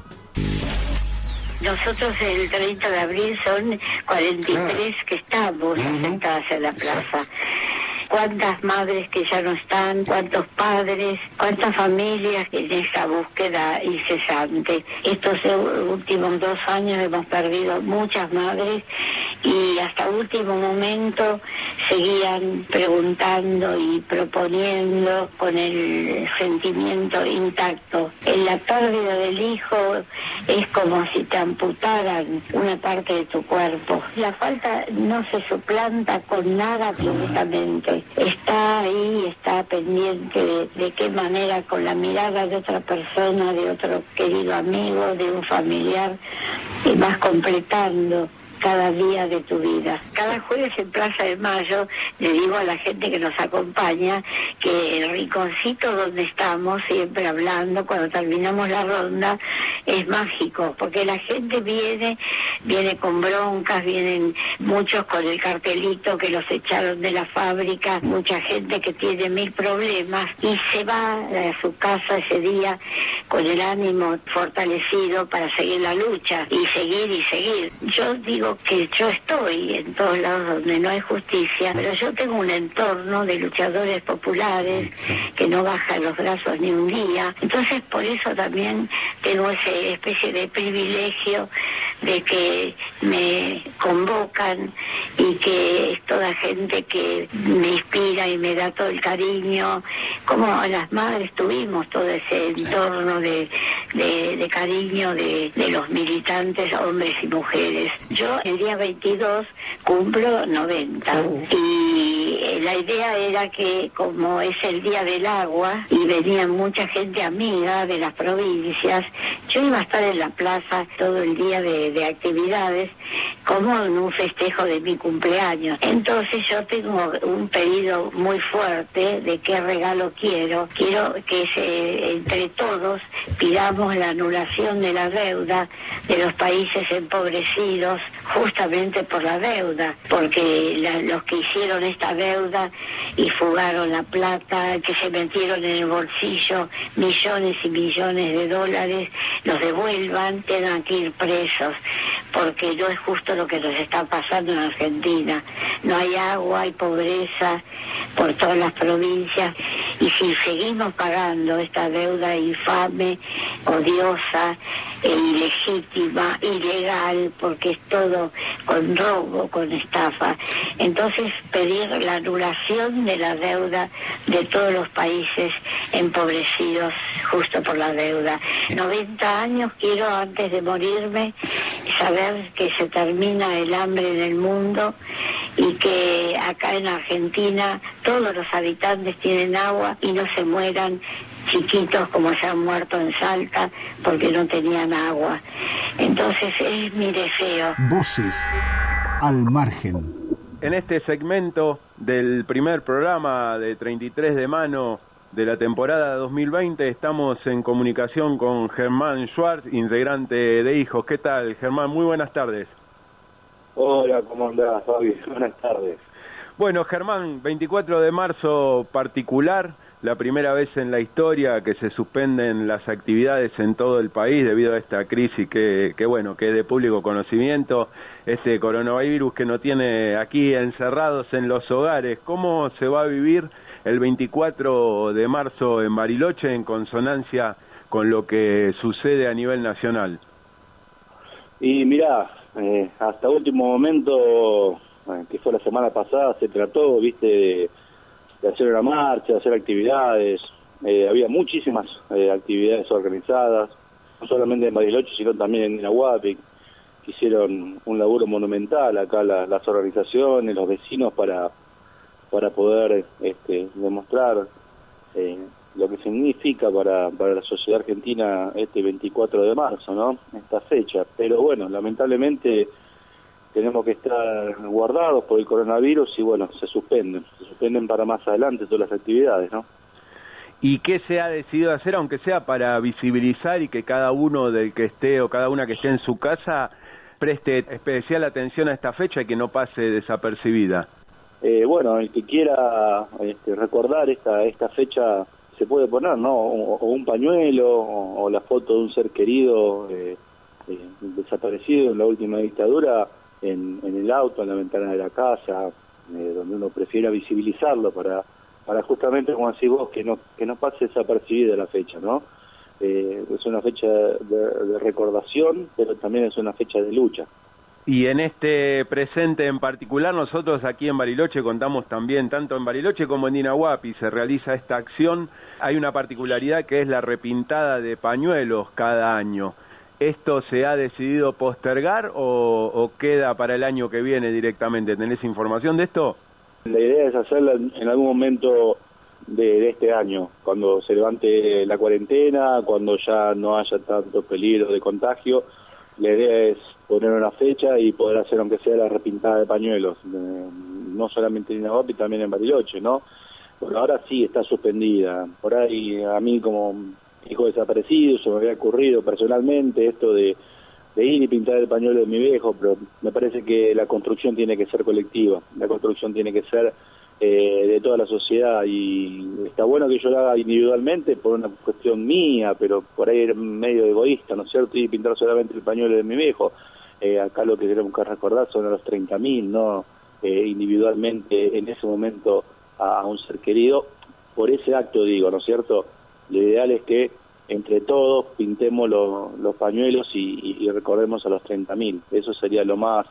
Nosotros el treinta de abril son cuarenta y tres que estamos sentadas en la plaza. Cuántas madres que ya no están, cuántos padres, cuántas familias en esa búsqueda incesante. Estos últimos dos años hemos perdido muchas madres y hasta último momento seguían preguntando y proponiendo con el sentimiento intacto. En la pérdida del hijo es como si te amputaran una parte de tu cuerpo. La falta no se suplanta con nada absolutamente. Está ahí, está pendiente de, de qué manera, con la mirada de otra persona, de otro querido amigo, de un familiar, y vas completando cada día de tu vida. Cada jueves en Plaza de Mayo le digo a la gente que nos acompaña que el rinconcito donde estamos, siempre hablando, cuando terminamos la ronda, es mágico, porque la gente viene, viene con broncas, vienen muchos con el cartelito que los echaron de la fábrica, mucha gente que tiene mil problemas y se va a su casa ese día con el ánimo fortalecido para seguir la lucha y seguir y seguir. Yo digo que yo estoy en todos lados donde no hay justicia, pero yo tengo un entorno de luchadores populares que no bajan los brazos ni un día, entonces por eso también tengo esa especie de privilegio de que me convocan y que es toda gente que me inspira y me da todo el cariño, como las madres tuvimos todo ese entorno de, de, de cariño de, de los militantes, hombres y mujeres. Yo el día veintidós cumplo noventa y la idea era que como es el día del agua y venía mucha gente amiga de las provincias, yo iba a estar en la plaza todo el día de, de actividades como en un festejo de mi cumpleaños. Entonces yo tengo un pedido muy fuerte de qué regalo quiero. Quiero que se, entre todos pidamos la anulación de la deuda de los países empobrecidos justamente por la deuda, porque la, los que hicieron esta deuda y fugaron la plata, que se metieron en el bolsillo millones y millones de dólares, los devuelvan, tengan que ir presos, porque no es justo lo que nos está pasando en Argentina. No hay agua, hay pobreza por todas las provincias, y si seguimos pagando esta deuda infame, odiosa, e ilegítima, ilegal, porque es todo con robo, con estafa, entonces pedir la anulación de la deuda de todos los países empobrecidos justo por la deuda. noventa años quiero, antes de morirme, saber que se termina el hambre en el mundo y que acá en Argentina todos los habitantes tienen agua y no se mueran chiquitos como se han muerto en Salta porque no tenían agua. Entonces es mi deseo. Voces al margen. En este segmento del primer programa de treinta y tres de mano de la temporada dos mil veinte estamos en comunicación con Germán Schwartz, integrante de Hijos. ¿Qué tal, Germán? Muy buenas tardes. Hola, ¿cómo andás, Fabi? Buenas tardes. Bueno, Germán, veinticuatro de marzo particular, la primera vez en la historia que se suspenden las actividades en todo el país debido a esta crisis que, que bueno, que es de público conocimiento, este coronavirus que nos tiene aquí encerrados en los hogares. ¿Cómo se va a vivir el veinticuatro de marzo en Bariloche en consonancia con lo que sucede a nivel nacional? Y mirá, eh, hasta último momento, eh, que fue la semana pasada, se trató, viste, de, de hacer una marcha, de hacer actividades. Eh, había muchísimas eh, actividades organizadas, no solamente en Bariloche, sino también en Inahuapi. hicieron un laburo monumental acá la, las organizaciones, los vecinos para para poder este, demostrar eh, lo que significa para, para la sociedad argentina este veinticuatro de marzo, ¿no? Esta fecha. Pero bueno, lamentablemente tenemos que estar guardados por el coronavirus y bueno, se suspenden, se suspenden para más adelante todas las actividades, ¿no? ¿Y qué se ha decidido hacer, aunque sea para visibilizar y que cada uno del que esté o cada una que esté en su casa preste especial atención a esta fecha y que no pase desapercibida? Eh, bueno, el que quiera este, recordar esta esta fecha se puede poner, ¿no? O, o un pañuelo o, o la foto de un ser querido eh, eh, desaparecido en la última dictadura en, en el auto, en la ventana de la casa, eh, donde uno prefiera visibilizarlo para para justamente, como decís vos, que no que no pase desapercibida la fecha, ¿no? Eh, es una fecha de, de recordación, pero también es una fecha de lucha. Y en este presente en particular, nosotros aquí en Bariloche contamos también, tanto en Bariloche como en Dinahuapi, se realiza esta acción. Hay una particularidad que es la repintada de pañuelos cada año. ¿Esto se ha decidido postergar o, o queda para el año que viene directamente? ¿Tenés información de esto? La idea es hacerla en algún momento de, de este año, cuando se levante la cuarentena, cuando ya no haya tanto peligro de contagio. La idea es poner una fecha y poder hacer, aunque sea, la repintada de pañuelos, eh, no solamente en Dinahuapi, también en Bariloche, ¿no? Bueno, ahora sí está suspendida. Por ahí, a mí como hijo desaparecido, se me había ocurrido personalmente esto de de ir y pintar el pañuelo de mi viejo, pero me parece que la construcción tiene que ser colectiva, la construcción tiene que ser eh, de toda la sociedad, y está bueno que yo lo haga individualmente por una cuestión mía, pero por ahí es medio egoísta, ¿no es cierto? Y pintar solamente el pañuelo de mi viejo. Eh, acá lo que tenemos que recordar son a los treinta mil, ¿no? Eh, individualmente en ese momento a, a un ser querido, por ese acto digo, ¿no es cierto? Lo ideal es que entre todos pintemos lo, los pañuelos y, y, y recordemos a los treinta mil. Eso sería lo más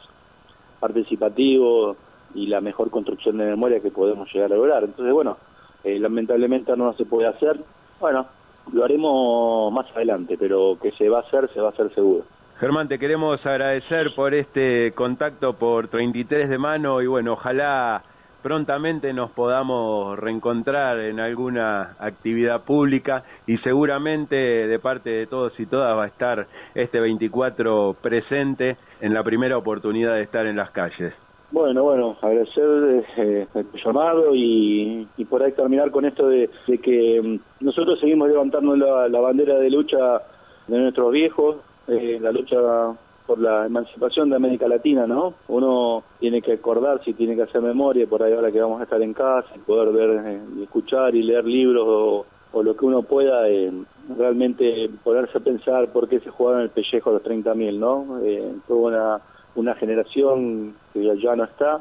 participativo y la mejor construcción de memoria que podemos llegar a lograr. Entonces, bueno, eh, lamentablemente no se puede hacer. Bueno, lo haremos más adelante, pero que se va a hacer, se va a hacer seguro. Germán, te queremos agradecer por este contacto por treinta y tres de mano y bueno, ojalá prontamente nos podamos reencontrar en alguna actividad pública y seguramente de parte de todos y todas va a estar este veinticuatro presente en la primera oportunidad de estar en las calles. Bueno, bueno, agradecer eh, el llamado y, y por ahí terminar con esto de, de que um, nosotros seguimos levantando la, la bandera de lucha de nuestros viejos, eh, la lucha por la emancipación de América Latina, ¿no? Uno tiene que acordarse y tiene que hacer memoria, por ahí ahora que vamos a estar en casa, y poder ver, eh, y escuchar y leer libros o, o lo que uno pueda, eh, realmente ponerse a pensar por qué se jugaron el pellejo a los treinta mil, ¿no? Eh, toda una, una generación que ya no está,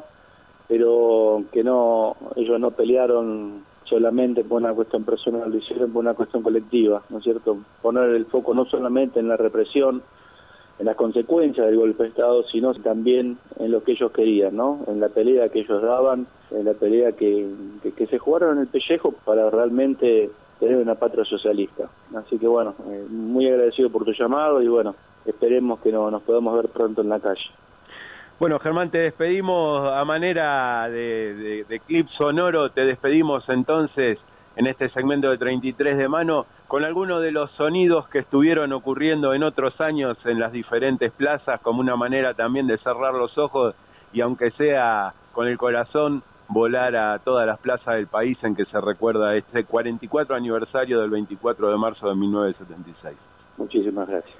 pero que no, ellos no pelearon solamente por una cuestión personal, lo hicieron por una cuestión colectiva, ¿no es cierto? Poner el foco no solamente en la represión, en las consecuencias del golpe de Estado, sino también en lo que ellos querían, ¿no? En la pelea que ellos daban, en la pelea que, que, que se jugaron en el pellejo para realmente tener una patria socialista. Así que bueno, eh, muy agradecido por tu llamado y bueno, esperemos que no, nos podamos ver pronto en la calle. Bueno, Germán, te despedimos a manera de, de, de clip sonoro, te despedimos entonces en este segmento de treinta y tres de mano con algunos de los sonidos que estuvieron ocurriendo en otros años en las diferentes plazas, como una manera también de cerrar los ojos y aunque sea con el corazón, volar a todas las plazas del país en que se recuerda este cuarenta y cuatro aniversario del veinticuatro de marzo de mil novecientos setenta y seis. Muchísimas gracias.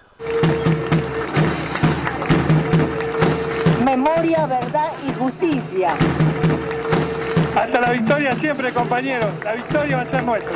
Memoria, verdad y justicia. Hasta la victoria siempre, compañeros. La victoria va a ser nuestra.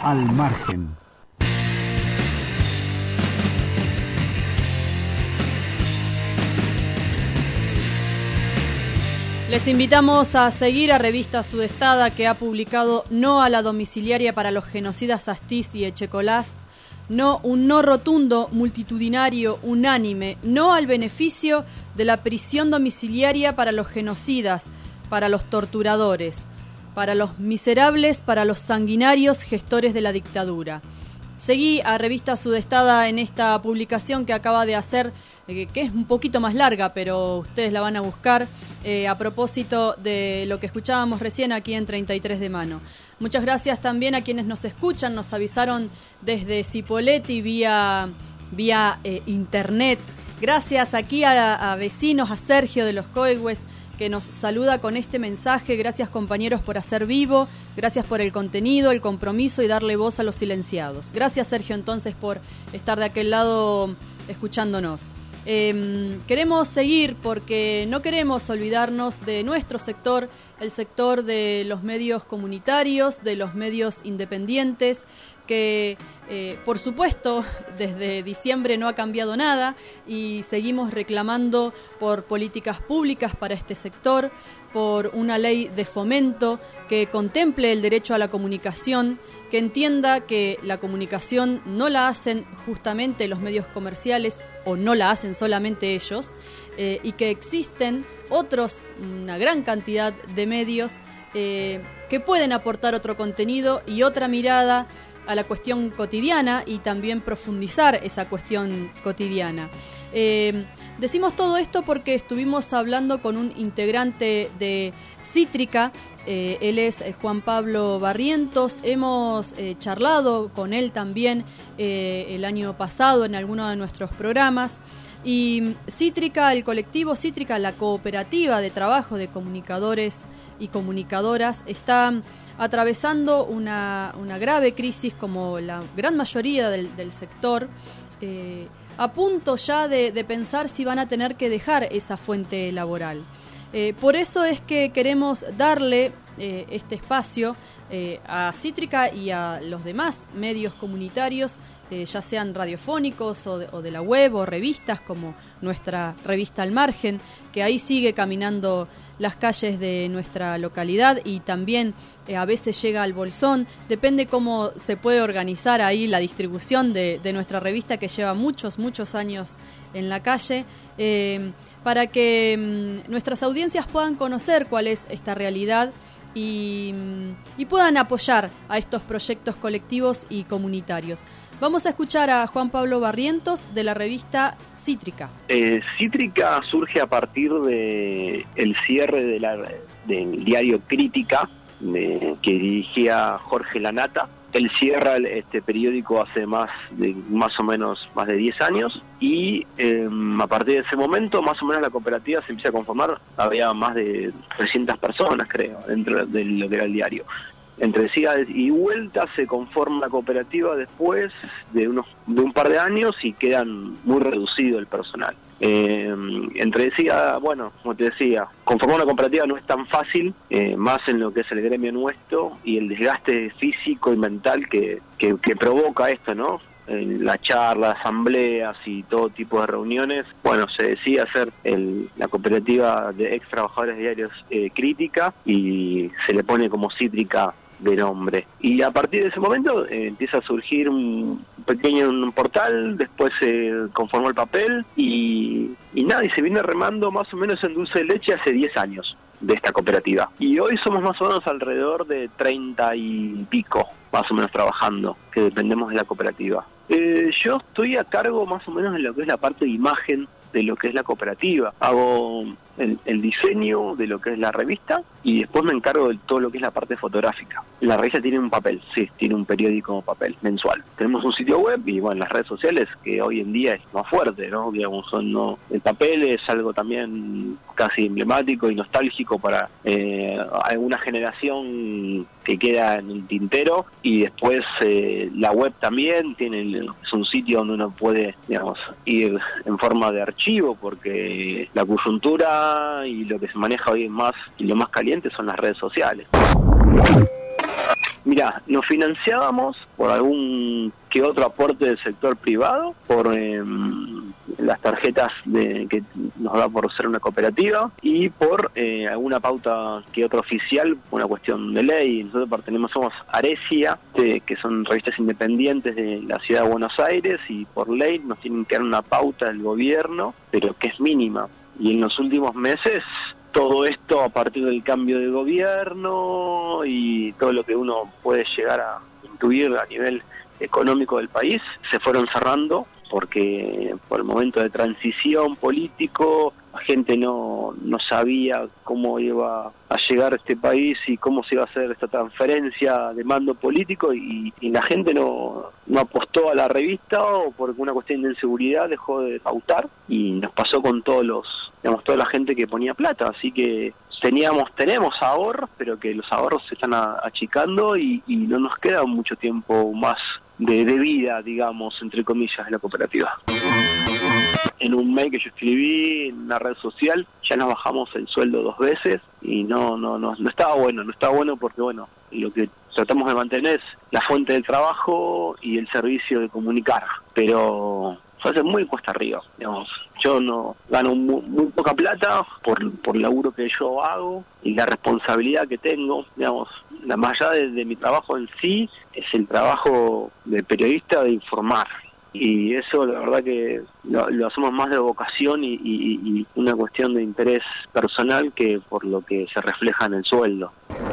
Al margen. Les invitamos a seguir a Revista Sudestada, que ha publicado No a la domiciliaria para los genocidas Astiz y Echecolás, no, un no rotundo, multitudinario, unánime, no al beneficio de la prisión domiciliaria para los genocidas, para los torturadores, para los miserables, para los sanguinarios gestores de la dictadura. Seguí a Revista Sudestada en esta publicación que acaba de hacer, eh, que es un poquito más larga, pero ustedes la van a buscar, eh, a propósito de lo que escuchábamos recién aquí en treinta y tres de mano. Muchas gracias también a quienes nos escuchan, nos avisaron desde Cipolletti vía, vía eh, internet. Gracias aquí a, a vecinos, a Sergio de los Coigües, que nos saluda con este mensaje. Gracias, compañeros, por hacer vivo, gracias por el contenido, el compromiso y darle voz a los silenciados. Gracias, Sergio, entonces, por estar de aquel lado escuchándonos. Eh, queremos seguir porque no queremos olvidarnos de nuestro sector, el sector de los medios comunitarios, de los medios independientes, que eh, por supuesto desde diciembre no ha cambiado nada y seguimos reclamando por políticas públicas para este sector, por una ley de fomento que contemple el derecho a la comunicación, que entienda que la comunicación no la hacen justamente los medios comerciales o no la hacen solamente ellos, eh, y que existen otros, una gran cantidad de medios eh, que pueden aportar otro contenido y otra mirada a la cuestión cotidiana y también profundizar esa cuestión cotidiana. Eh, decimos todo esto porque estuvimos hablando con un integrante de Cítrica, eh, él es eh, Juan Pablo Barrientos, hemos eh, charlado con él también eh, el año pasado en alguno de nuestros programas, y Cítrica, el colectivo Cítrica, la cooperativa de trabajo de comunicadores y comunicadoras, está atravesando una, una grave crisis como la gran mayoría del, del sector, eh, a punto ya de, de pensar si van a tener que dejar esa fuente laboral. Eh, por eso es que queremos darle eh, este espacio eh, a Cítrica y a los demás medios comunitarios, eh, ya sean radiofónicos o de, o de la web o revistas como nuestra revista Al Margen, que ahí sigue caminando las calles de nuestra localidad y también eh, a veces llega al Bolsón. Depende cómo se puede organizar ahí la distribución de, de nuestra revista, que lleva muchos, muchos años en la calle, eh, para que mm, nuestras audiencias puedan conocer cuál es esta realidad y, y puedan apoyar a estos proyectos colectivos y comunitarios. Vamos a escuchar a Juan Pablo Barrientos de la revista Cítrica. Eh, Cítrica surge a partir de el cierre de la, del diario Crítica, de, que dirigía Jorge Lanata. Él cierra este periódico hace más de más o menos más de diez años y eh, a partir de ese momento más o menos la cooperativa se empieza a conformar. Había más de trescientas personas, creo, dentro de lo que era el diario. Entre idas y vueltas se conforma la cooperativa después de unos de un par de años y quedan muy reducido el personal. Eh, entre decía, bueno, como te decía, conformar una cooperativa no es tan fácil, eh, más en lo que es el gremio nuestro y el desgaste físico y mental que, que, que provoca esto, ¿no? En la charla, asambleas y todo tipo de reuniones. Bueno, se decide hacer el, la cooperativa de ex trabajadores diarios eh, Crítica y se le pone como Cítrica de nombre. Y a partir de ese momento eh, empieza a surgir un pequeño un portal, después se conformó el papel y, y nada, y se viene remando más o menos en dulce de leche hace diez años de esta cooperativa. Y hoy somos más o menos alrededor de treinta y pico, más o menos trabajando, que dependemos de la cooperativa. Eh, yo estoy a cargo más o menos de lo que es la parte de imagen de lo que es la cooperativa. Hago el, el diseño de lo que es la revista y después me encargo de todo lo que es la parte fotográfica. La revista tiene un papel, sí, tiene un periódico papel mensual. Tenemos un sitio web y bueno, las redes sociales, que hoy en día es más fuerte, ¿no? Digamos, son, no, el papel es algo también casi emblemático y nostálgico para eh, alguna generación que queda en el tintero, y después eh, la web también tiene, es un sitio donde uno puede, digamos, ir en forma de archivo, porque la coyuntura y lo que se maneja hoy más y lo más caliente son las redes sociales. Mirá, nos financiábamos por algún que otro aporte del sector privado, por eh, las tarjetas de, que nos da por ser una cooperativa y por eh, alguna pauta que otra oficial, una cuestión de ley. Nosotros pertenecemos, somos Aresia, de, que son revistas independientes de la ciudad de Buenos Aires, y por ley nos tienen que dar una pauta del gobierno, pero que es mínima. Y en los últimos meses, todo esto a partir del cambio de gobierno y todo lo que uno puede llegar a intuir a nivel económico del país, se fueron cerrando porque por el momento de transición político la gente no, no sabía cómo iba a llegar a este país y cómo se iba a hacer esta transferencia de mando político, y, y la gente no, no apostó a la revista, o por una cuestión de inseguridad dejó de pautar, y nos pasó con todos los, digamos, toda la gente que ponía plata. Así que teníamos, tenemos ahorros, pero que los ahorros se están a, achicando y, y no nos queda mucho tiempo más de, de vida, digamos, entre comillas, de la cooperativa. En un mail que yo escribí en una red social, ya nos bajamos el sueldo dos veces y no, no, no, no estaba bueno, no estaba bueno porque, bueno, lo que tratamos de mantener es la fuente del trabajo y el servicio de comunicar, pero se hace muy cuesta arriba, digamos. Yo no gano muy, muy poca plata por, por el laburo que yo hago y la responsabilidad que tengo, digamos. La más allá de, de mi trabajo en sí, es el trabajo de periodista de informar. Y eso la verdad que lo, lo hacemos más de vocación y, y, y una cuestión de interés personal que por lo que se refleja en el sueldo.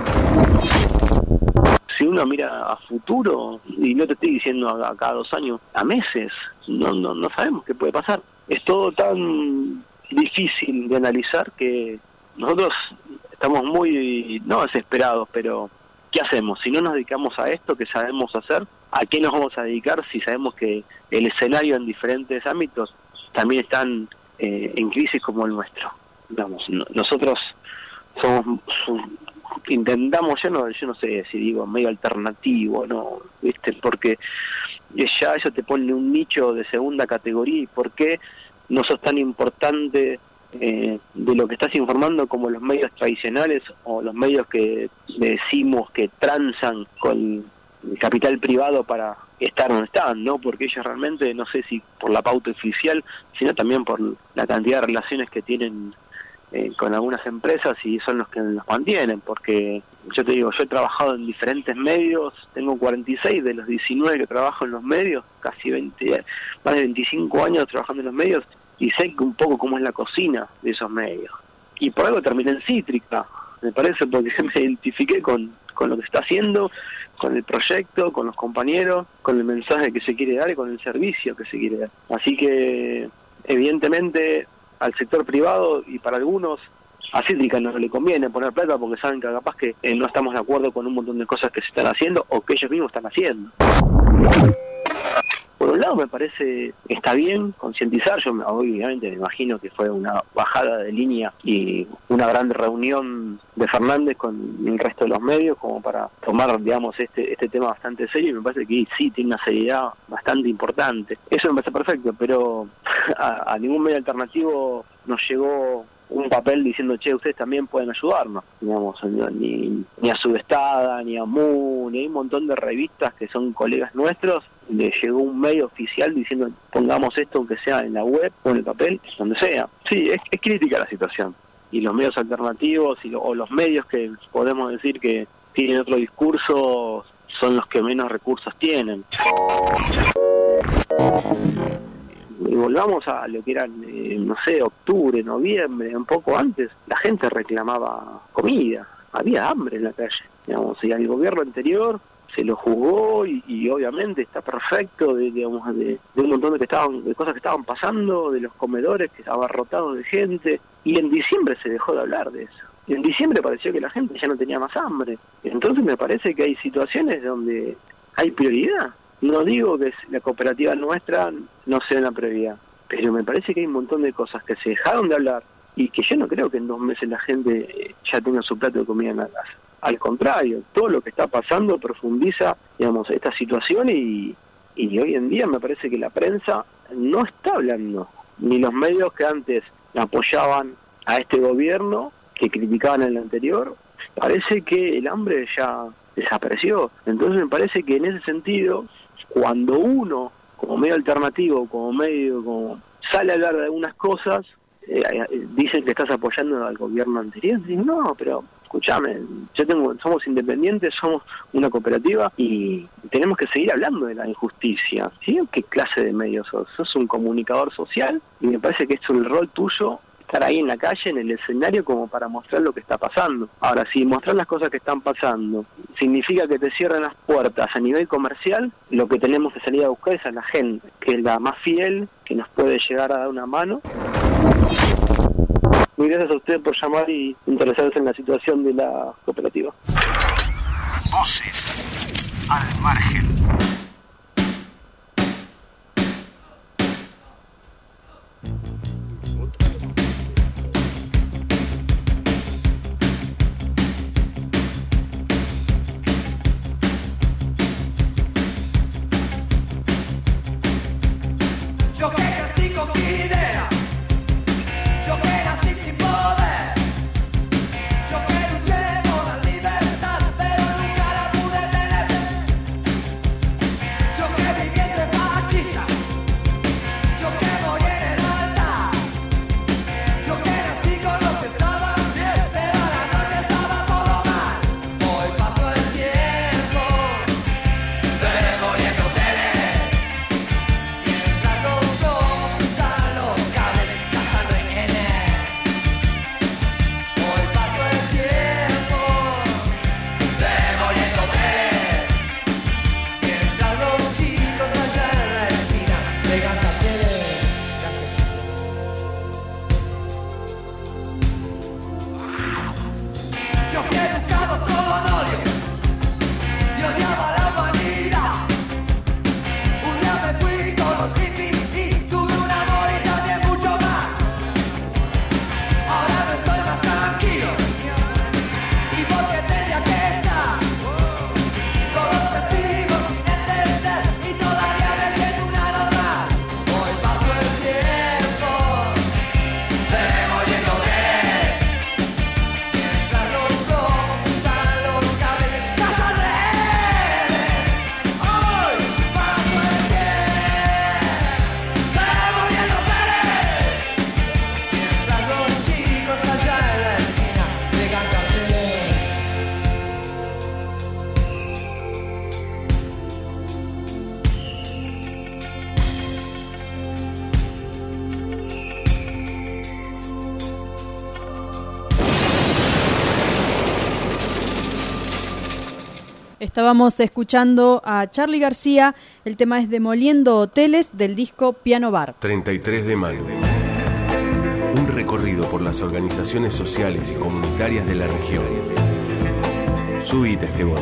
Si uno mira a futuro, y no te estoy diciendo a, a cada dos años, a meses, no, no, no sabemos qué puede pasar. Es todo tan difícil de analizar que nosotros estamos muy, no desesperados, pero ¿qué hacemos? Si no nos dedicamos a esto que sabemos hacer, ¿a qué nos vamos a dedicar si sabemos que el escenario en diferentes ámbitos también están eh, en crisis como el nuestro? Digamos, no, nosotros somos, intentamos, yo no, yo no sé si digo medio alternativo, no, viste, porque ya eso te pone un nicho de segunda categoría. ¿Y por qué no sos tan importante eh, de lo que estás informando como los medios tradicionales o los medios que decimos que transan con el capital privado para estar donde están, ¿no? Porque ellos realmente, no sé si por la pauta oficial, sino también por la cantidad de relaciones que tienen eh, con algunas empresas, y son los que los mantienen. Porque yo te digo, yo he trabajado en diferentes medios, tengo cuarenta y seis de los diecinueve que trabajo en los medios, casi veinte, más de veinticinco años trabajando en los medios, y sé un poco cómo es la cocina de esos medios. Y por algo terminé en Cítrica, me parece, porque me identifiqué con, con lo que se está haciendo, con el proyecto, con los compañeros, con el mensaje que se quiere dar y con el servicio que se quiere dar. Así que, evidentemente, al sector privado y para algunos, a Cítrica no le conviene poner plata porque saben que capaz que eh, no estamos de acuerdo con un montón de cosas que se están haciendo o que ellos mismos están haciendo. Por un lado me parece que está bien concientizar, yo obviamente me imagino que fue una bajada de línea y una gran reunión de Fernández con el resto de los medios como para tomar, digamos, este este tema bastante serio, y me parece que sí tiene una seriedad bastante importante. Eso me parece perfecto, pero a, a ningún medio alternativo nos llegó un papel diciendo, che, ustedes también pueden ayudarnos, digamos, ni, ni a Subestada, ni a Mu, ni hay un montón de revistas que son colegas nuestros, le llegó un medio oficial diciendo, pongamos esto aunque sea en la web o en el papel, donde sea. Sí, es, es crítica la situación, y los medios alternativos y lo, o los medios que podemos decir que tienen otro discurso son los que menos recursos tienen. Y volvamos a lo que era, eh, no sé, octubre, noviembre, un poco antes, la gente reclamaba comida, había hambre en la calle, digamos, y al gobierno anterior se lo jugó y, y obviamente está perfecto de, digamos, de, de un montón de, que estaban, de cosas que estaban pasando, de los comedores que abarrotados de gente, y en diciembre se dejó de hablar de eso. Y en diciembre pareció que la gente ya no tenía más hambre. Entonces me parece que hay situaciones donde hay prioridad. No digo que la cooperativa nuestra no sea una prioridad, pero me parece que hay un montón de cosas que se dejaron de hablar y que yo no creo que en dos meses la gente ya tenga su plato de comida en la casa. Al contrario, todo lo que está pasando profundiza, digamos, esta situación, y, y hoy en día me parece que la prensa no está hablando, ni los medios que antes apoyaban a este gobierno, que criticaban el anterior. Parece que el hambre ya desapareció. Entonces me parece que en ese sentido, cuando uno, como medio alternativo, como medio, como sale a hablar de algunas cosas, eh, eh, dicen que estás apoyando al gobierno anterior. Digo, no, pero escúchame, yo tengo, somos independientes, somos una cooperativa y tenemos que seguir hablando de la injusticia. ¿Sí? ¿Qué clase de medios sos? Sos un comunicador social y me parece que esto es el rol tuyo, estar ahí en la calle, en el escenario, como para mostrar lo que está pasando. Ahora, si mostrar las cosas que están pasando significa que te cierran las puertas a nivel comercial, lo que tenemos que salir a buscar es a la gente, que es la más fiel, que nos puede llegar a dar una mano. Muy gracias a ustedes por llamar y interesarse en la situación de la cooperativa. Voces al margen. Yo que nací con mi idea, yo que nací sin poder, yo que luché por la libertad, pero nunca la pude tener. Yo que viví entre fascistas, yo que morí en el altar, yo que nací con los que estaban bien, pero a la noche estaba todo mal. Hoy pasó el tiempo, demoliendo hoteles. Yo fui educado con odio y odiaba la humanidad. Un día me fui con los hippies y tuve un amor y también mucho más. Ahora no estoy más tranquilo y porque tenía que estar. Todos me sigo sin entender y todavía me siento una normal. Hoy pasó el tiempo demoliendo hoteles. Mientras los globos cruzan los cables, las alrededores. Hoy pasó el tiempo demoliendo hoteles. Mientras los chicos allá en la esquina pegan carteles. Estábamos escuchando a Charly García, el tema es Demoliendo Hoteles del disco Piano Bar. treinta y tres de mayo. Un recorrido por las organizaciones sociales y comunitarias de la región. Subite a este bote.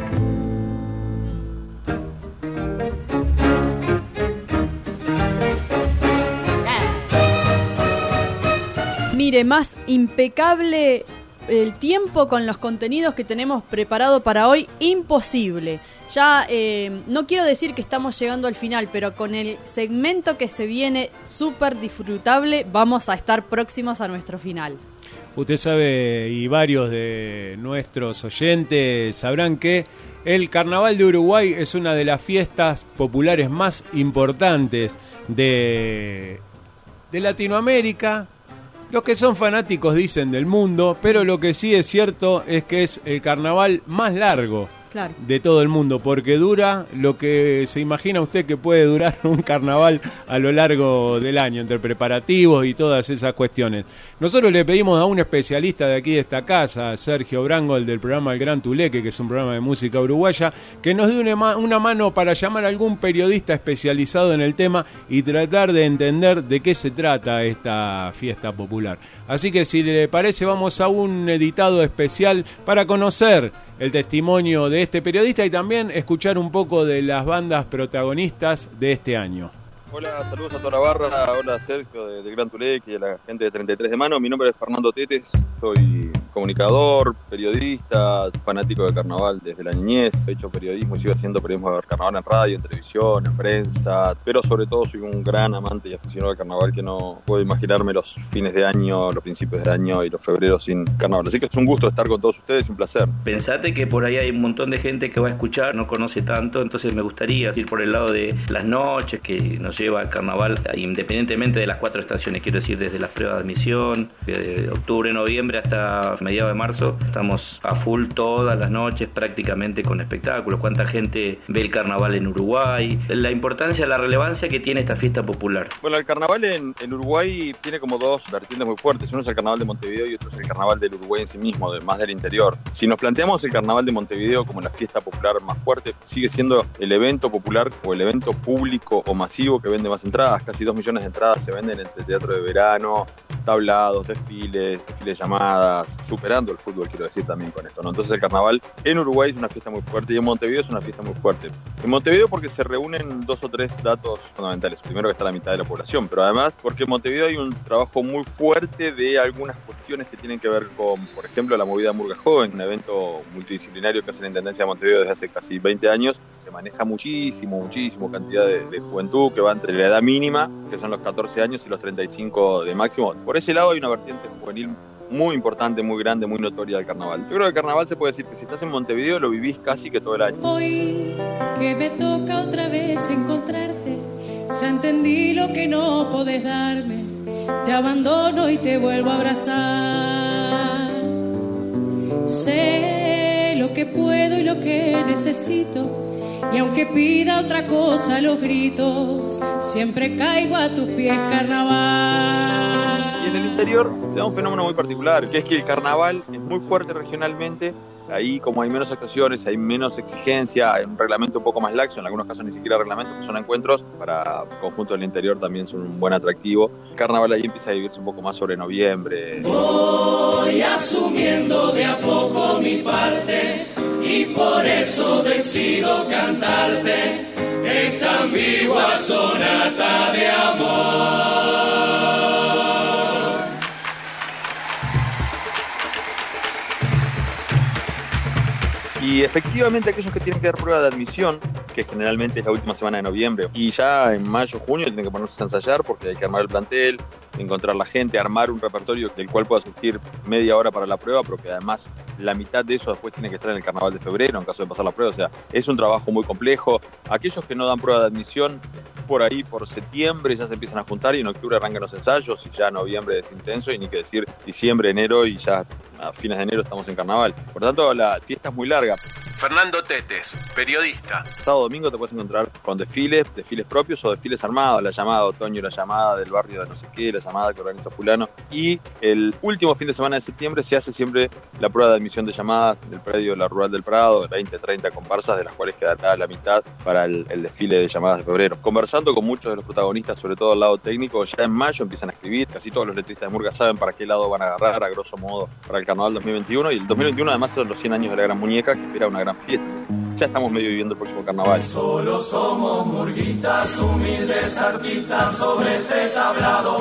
Mire, más impecable el tiempo con los contenidos que tenemos preparado para hoy, imposible. Ya eh, no quiero decir que estamos llegando al final, pero con el segmento que se viene súper disfrutable, vamos a estar próximos a nuestro final. Usted sabe, y varios de nuestros oyentes sabrán que el Carnaval de Uruguay es una de las fiestas populares más importantes de, de Latinoamérica. Los que son fanáticos dicen del mundo, pero lo que sí es cierto es que es el carnaval más largo claro. de todo el mundo, porque dura lo que se imagina usted que puede durar un carnaval a lo largo del año, entre preparativos y todas esas cuestiones. Nosotros le pedimos a un especialista de aquí de esta casa, Sergio Brangol, del programa El Gran Tuleque, que es un programa de música uruguaya, que nos dé una, una mano para llamar a algún periodista especializado en el tema y tratar de entender de qué se trata esta fiesta popular. Así que si le parece, vamos a un editado especial para conocer el testimonio de este periodista y también escuchar un poco de las bandas protagonistas de este año. Hola, saludos a toda la barra, hola Sergio de, de Gran Tuleque y a la gente de treinta y tres de Mano. Mi nombre es Fernando Tetes, soy comunicador, periodista, fanático de carnaval desde la niñez. He hecho periodismo y sigo haciendo periodismo de carnaval en radio, en televisión, en prensa, pero sobre todo soy un gran amante y aficionado al carnaval que no puedo imaginarme los fines de año, los principios de año y los febreros sin carnaval. Así que es un gusto estar con todos ustedes y un placer. Pensate que por ahí hay un montón de gente que va a escuchar, no conoce tanto, entonces me gustaría ir por el lado de las noches que nos lleva al carnaval, independientemente de las cuatro estaciones, quiero decir, desde las pruebas de admisión, de octubre, noviembre hasta mediados de marzo, estamos a full todas las noches prácticamente con espectáculos. Cuánta gente ve el carnaval en Uruguay, la importancia, la relevancia que tiene esta fiesta popular. Bueno, el carnaval en, en Uruguay tiene como dos vertientes muy fuertes. Uno es el carnaval de Montevideo y otro es el carnaval del Uruguay en sí mismo, de, más del interior. Si nos planteamos el carnaval de Montevideo como la fiesta popular más fuerte, sigue siendo el evento popular o el evento público o masivo que vende más entradas. Casi dos millones de entradas se venden entre teatro de verano, tablados, desfiles, desfiles llamadas, superando el fútbol, quiero decir también con esto, ¿no? Entonces el carnaval en Uruguay es una fiesta muy fuerte y en Montevideo es una fiesta muy fuerte. En Montevideo porque se reúnen dos o tres datos fundamentales. Primero que está la mitad de la población, pero además porque en Montevideo hay un trabajo muy fuerte de algunas cuestiones que tienen que ver con, por ejemplo, la movida Murga Joven, un evento multidisciplinario que hace la Intendencia de Montevideo desde hace casi veinte años. Se maneja muchísimo, muchísimo cantidad de, de juventud que va entre la edad mínima, que son los catorce años, y los treinta y cinco de máximo. Por ese lado hay una vertiente juvenil muy importante, muy grande, muy notoria del carnaval. Yo creo que el carnaval se puede decir que si estás en Montevideo lo vivís casi que todo el año. Hoy que me toca otra vez encontrarte, ya entendí lo que no podés darme, te abandono y te vuelvo a abrazar. Sé lo que puedo y lo que necesito, y aunque pida otra cosa a los gritos, siempre caigo a tus pies, carnaval. Y en el interior se da un fenómeno muy particular, que es que el carnaval es muy fuerte regionalmente. Ahí, como hay menos actuaciones, hay menos exigencia, hay un reglamento un poco más laxo, en algunos casos ni siquiera reglamentos, que son encuentros. Para el conjunto del interior también son un buen atractivo. El carnaval ahí empieza a vivirse un poco más sobre noviembre. Voy asumiendo de a poco mi parte y por eso decido cantarte esta ambigua sonata de amor. Y efectivamente aquellos que tienen que dar prueba de admisión, que generalmente es la última semana de noviembre, y ya en mayo, junio tienen que ponerse a ensayar porque hay que armar el plantel, encontrar la gente, armar un repertorio del cual pueda surgir media hora para la prueba, pero que además la mitad de eso después tiene que estar en el carnaval de febrero en caso de pasar la prueba. O sea, es un trabajo muy complejo. Aquellos que no dan prueba de admisión, por ahí por septiembre ya se empiezan a juntar y en octubre arrancan los ensayos y ya noviembre es intenso y ni que decir diciembre, enero y ya a fines de enero estamos en carnaval. Por tanto, la fiesta es muy larga. Fernando Tetes, periodista. Sábado domingo te puedes encontrar con desfiles, desfiles propios o desfiles armados, la llamada otoño, la llamada del barrio de no sé qué, la llamada que organiza fulano. Y el último fin de semana de septiembre se hace siempre la prueba de admisión de llamadas del predio de la Rural del Prado, veinte, treinta comparsas, de las cuales quedará la mitad para el, el desfile de llamadas de febrero. Conversando con muchos de los protagonistas, sobre todo al lado técnico, ya en mayo empiezan a escribir, casi todos los letristas de Murga saben para qué lado van a agarrar, a grosso modo, para el carnaval dos mil veintiuno, y el dos mil veintiuno además son los cien años de la Gran Muñeca, que espera una gran fiesta. Ya estamos medio viviendo el próximo carnaval. Solo somos murguitas, humildes artistas sobre este tablado,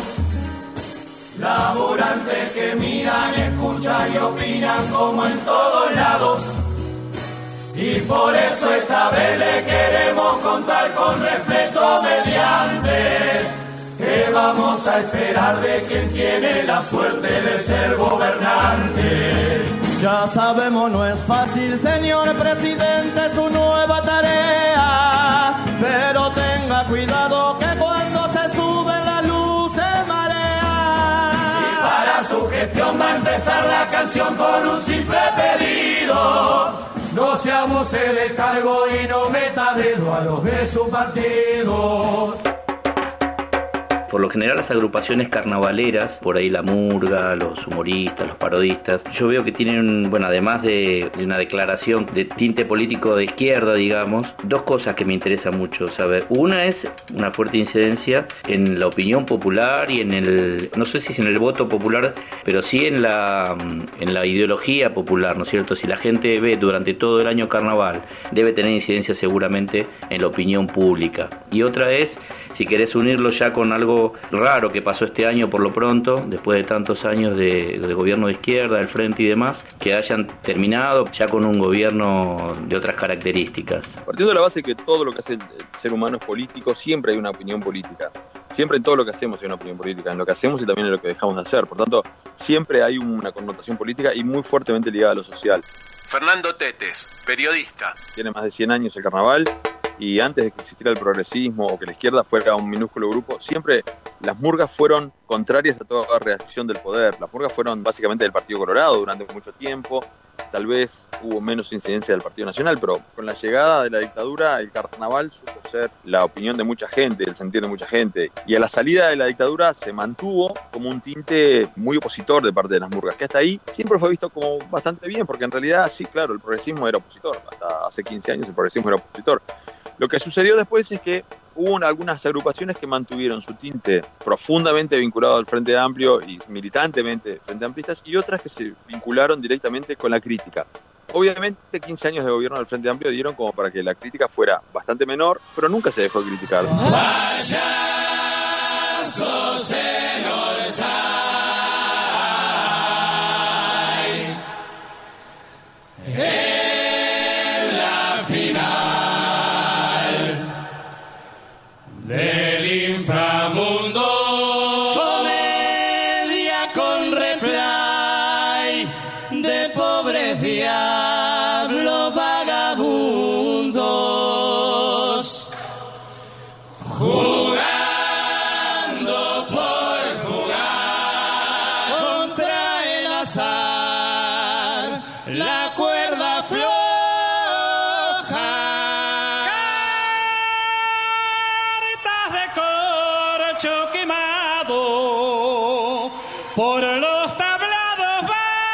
laburantes que miran, escuchan y opinan como en todos lados. Y por eso esta vez le queremos contar con respeto mediante que vamos a esperar de quien tiene la suerte de ser gobernante. Ya sabemos, no es fácil, señor presidente, su nueva tarea, pero tenga cuidado que cuando se suben las luces marea. Y para su gestión va a empezar la canción con un simple pedido: no se abuse de cargo y no meta dedo a los de su partido. Por lo general las agrupaciones carnavaleras, por ahí la murga, los humoristas, los parodistas, yo veo que tienen, bueno, además de, de una declaración de tinte político de izquierda, digamos, dos cosas que me interesan mucho saber. Una es una fuerte incidencia en la opinión popular y en el, no sé si es en el voto popular, pero sí en la, en la ideología popular, ¿no es cierto? Si la gente ve durante todo el año carnaval, debe tener incidencia seguramente en la opinión pública. Y otra es, si querés unirlo ya con algo algo raro que pasó este año por lo pronto, después de tantos años de, de gobierno de izquierda, del Frente y demás, que hayan terminado ya con un gobierno de otras características. Partiendo de la base que todo lo que hace el ser humano es político, siempre hay una opinión política. Siempre en todo lo que hacemos hay una opinión política, en lo que hacemos y también en lo que dejamos de hacer. Por tanto, siempre hay una connotación política y muy fuertemente ligada a lo social. Fernando Tetes, periodista. Tiene más de cien años el carnaval y antes de que existiera el progresismo o que la izquierda fuera un minúsculo grupo, siempre las murgas fueron contrarias a toda reacción del poder. Las murgas fueron básicamente del Partido Colorado durante mucho tiempo. Tal vez hubo menos incidencia del Partido Nacional, pero con la llegada de la dictadura, el carnaval supo ser la opinión de mucha gente, el sentir de mucha gente. Y a la salida de la dictadura se mantuvo como un tinte muy opositor de parte de las murgas, que hasta ahí siempre fue visto como bastante bien, porque en realidad, sí, claro, el progresismo era opositor. Hasta hace quince años el progresismo era opositor. Lo que sucedió después es que hubo algunas agrupaciones que mantuvieron su tinte profundamente vinculado al Frente Amplio y militantemente Frente Amplistas, y otras que se vincularon directamente con la crítica. Obviamente quince años de gobierno del Frente Amplio dieron como para que la crítica fuera bastante menor, pero nunca se dejó de criticar. Payasos en Orsay, en la final del inframundo, comedia con replay de pobres diablos vagabundos, jugando por jugar contra el azar, la cuerda floja. Quemado por los tablados.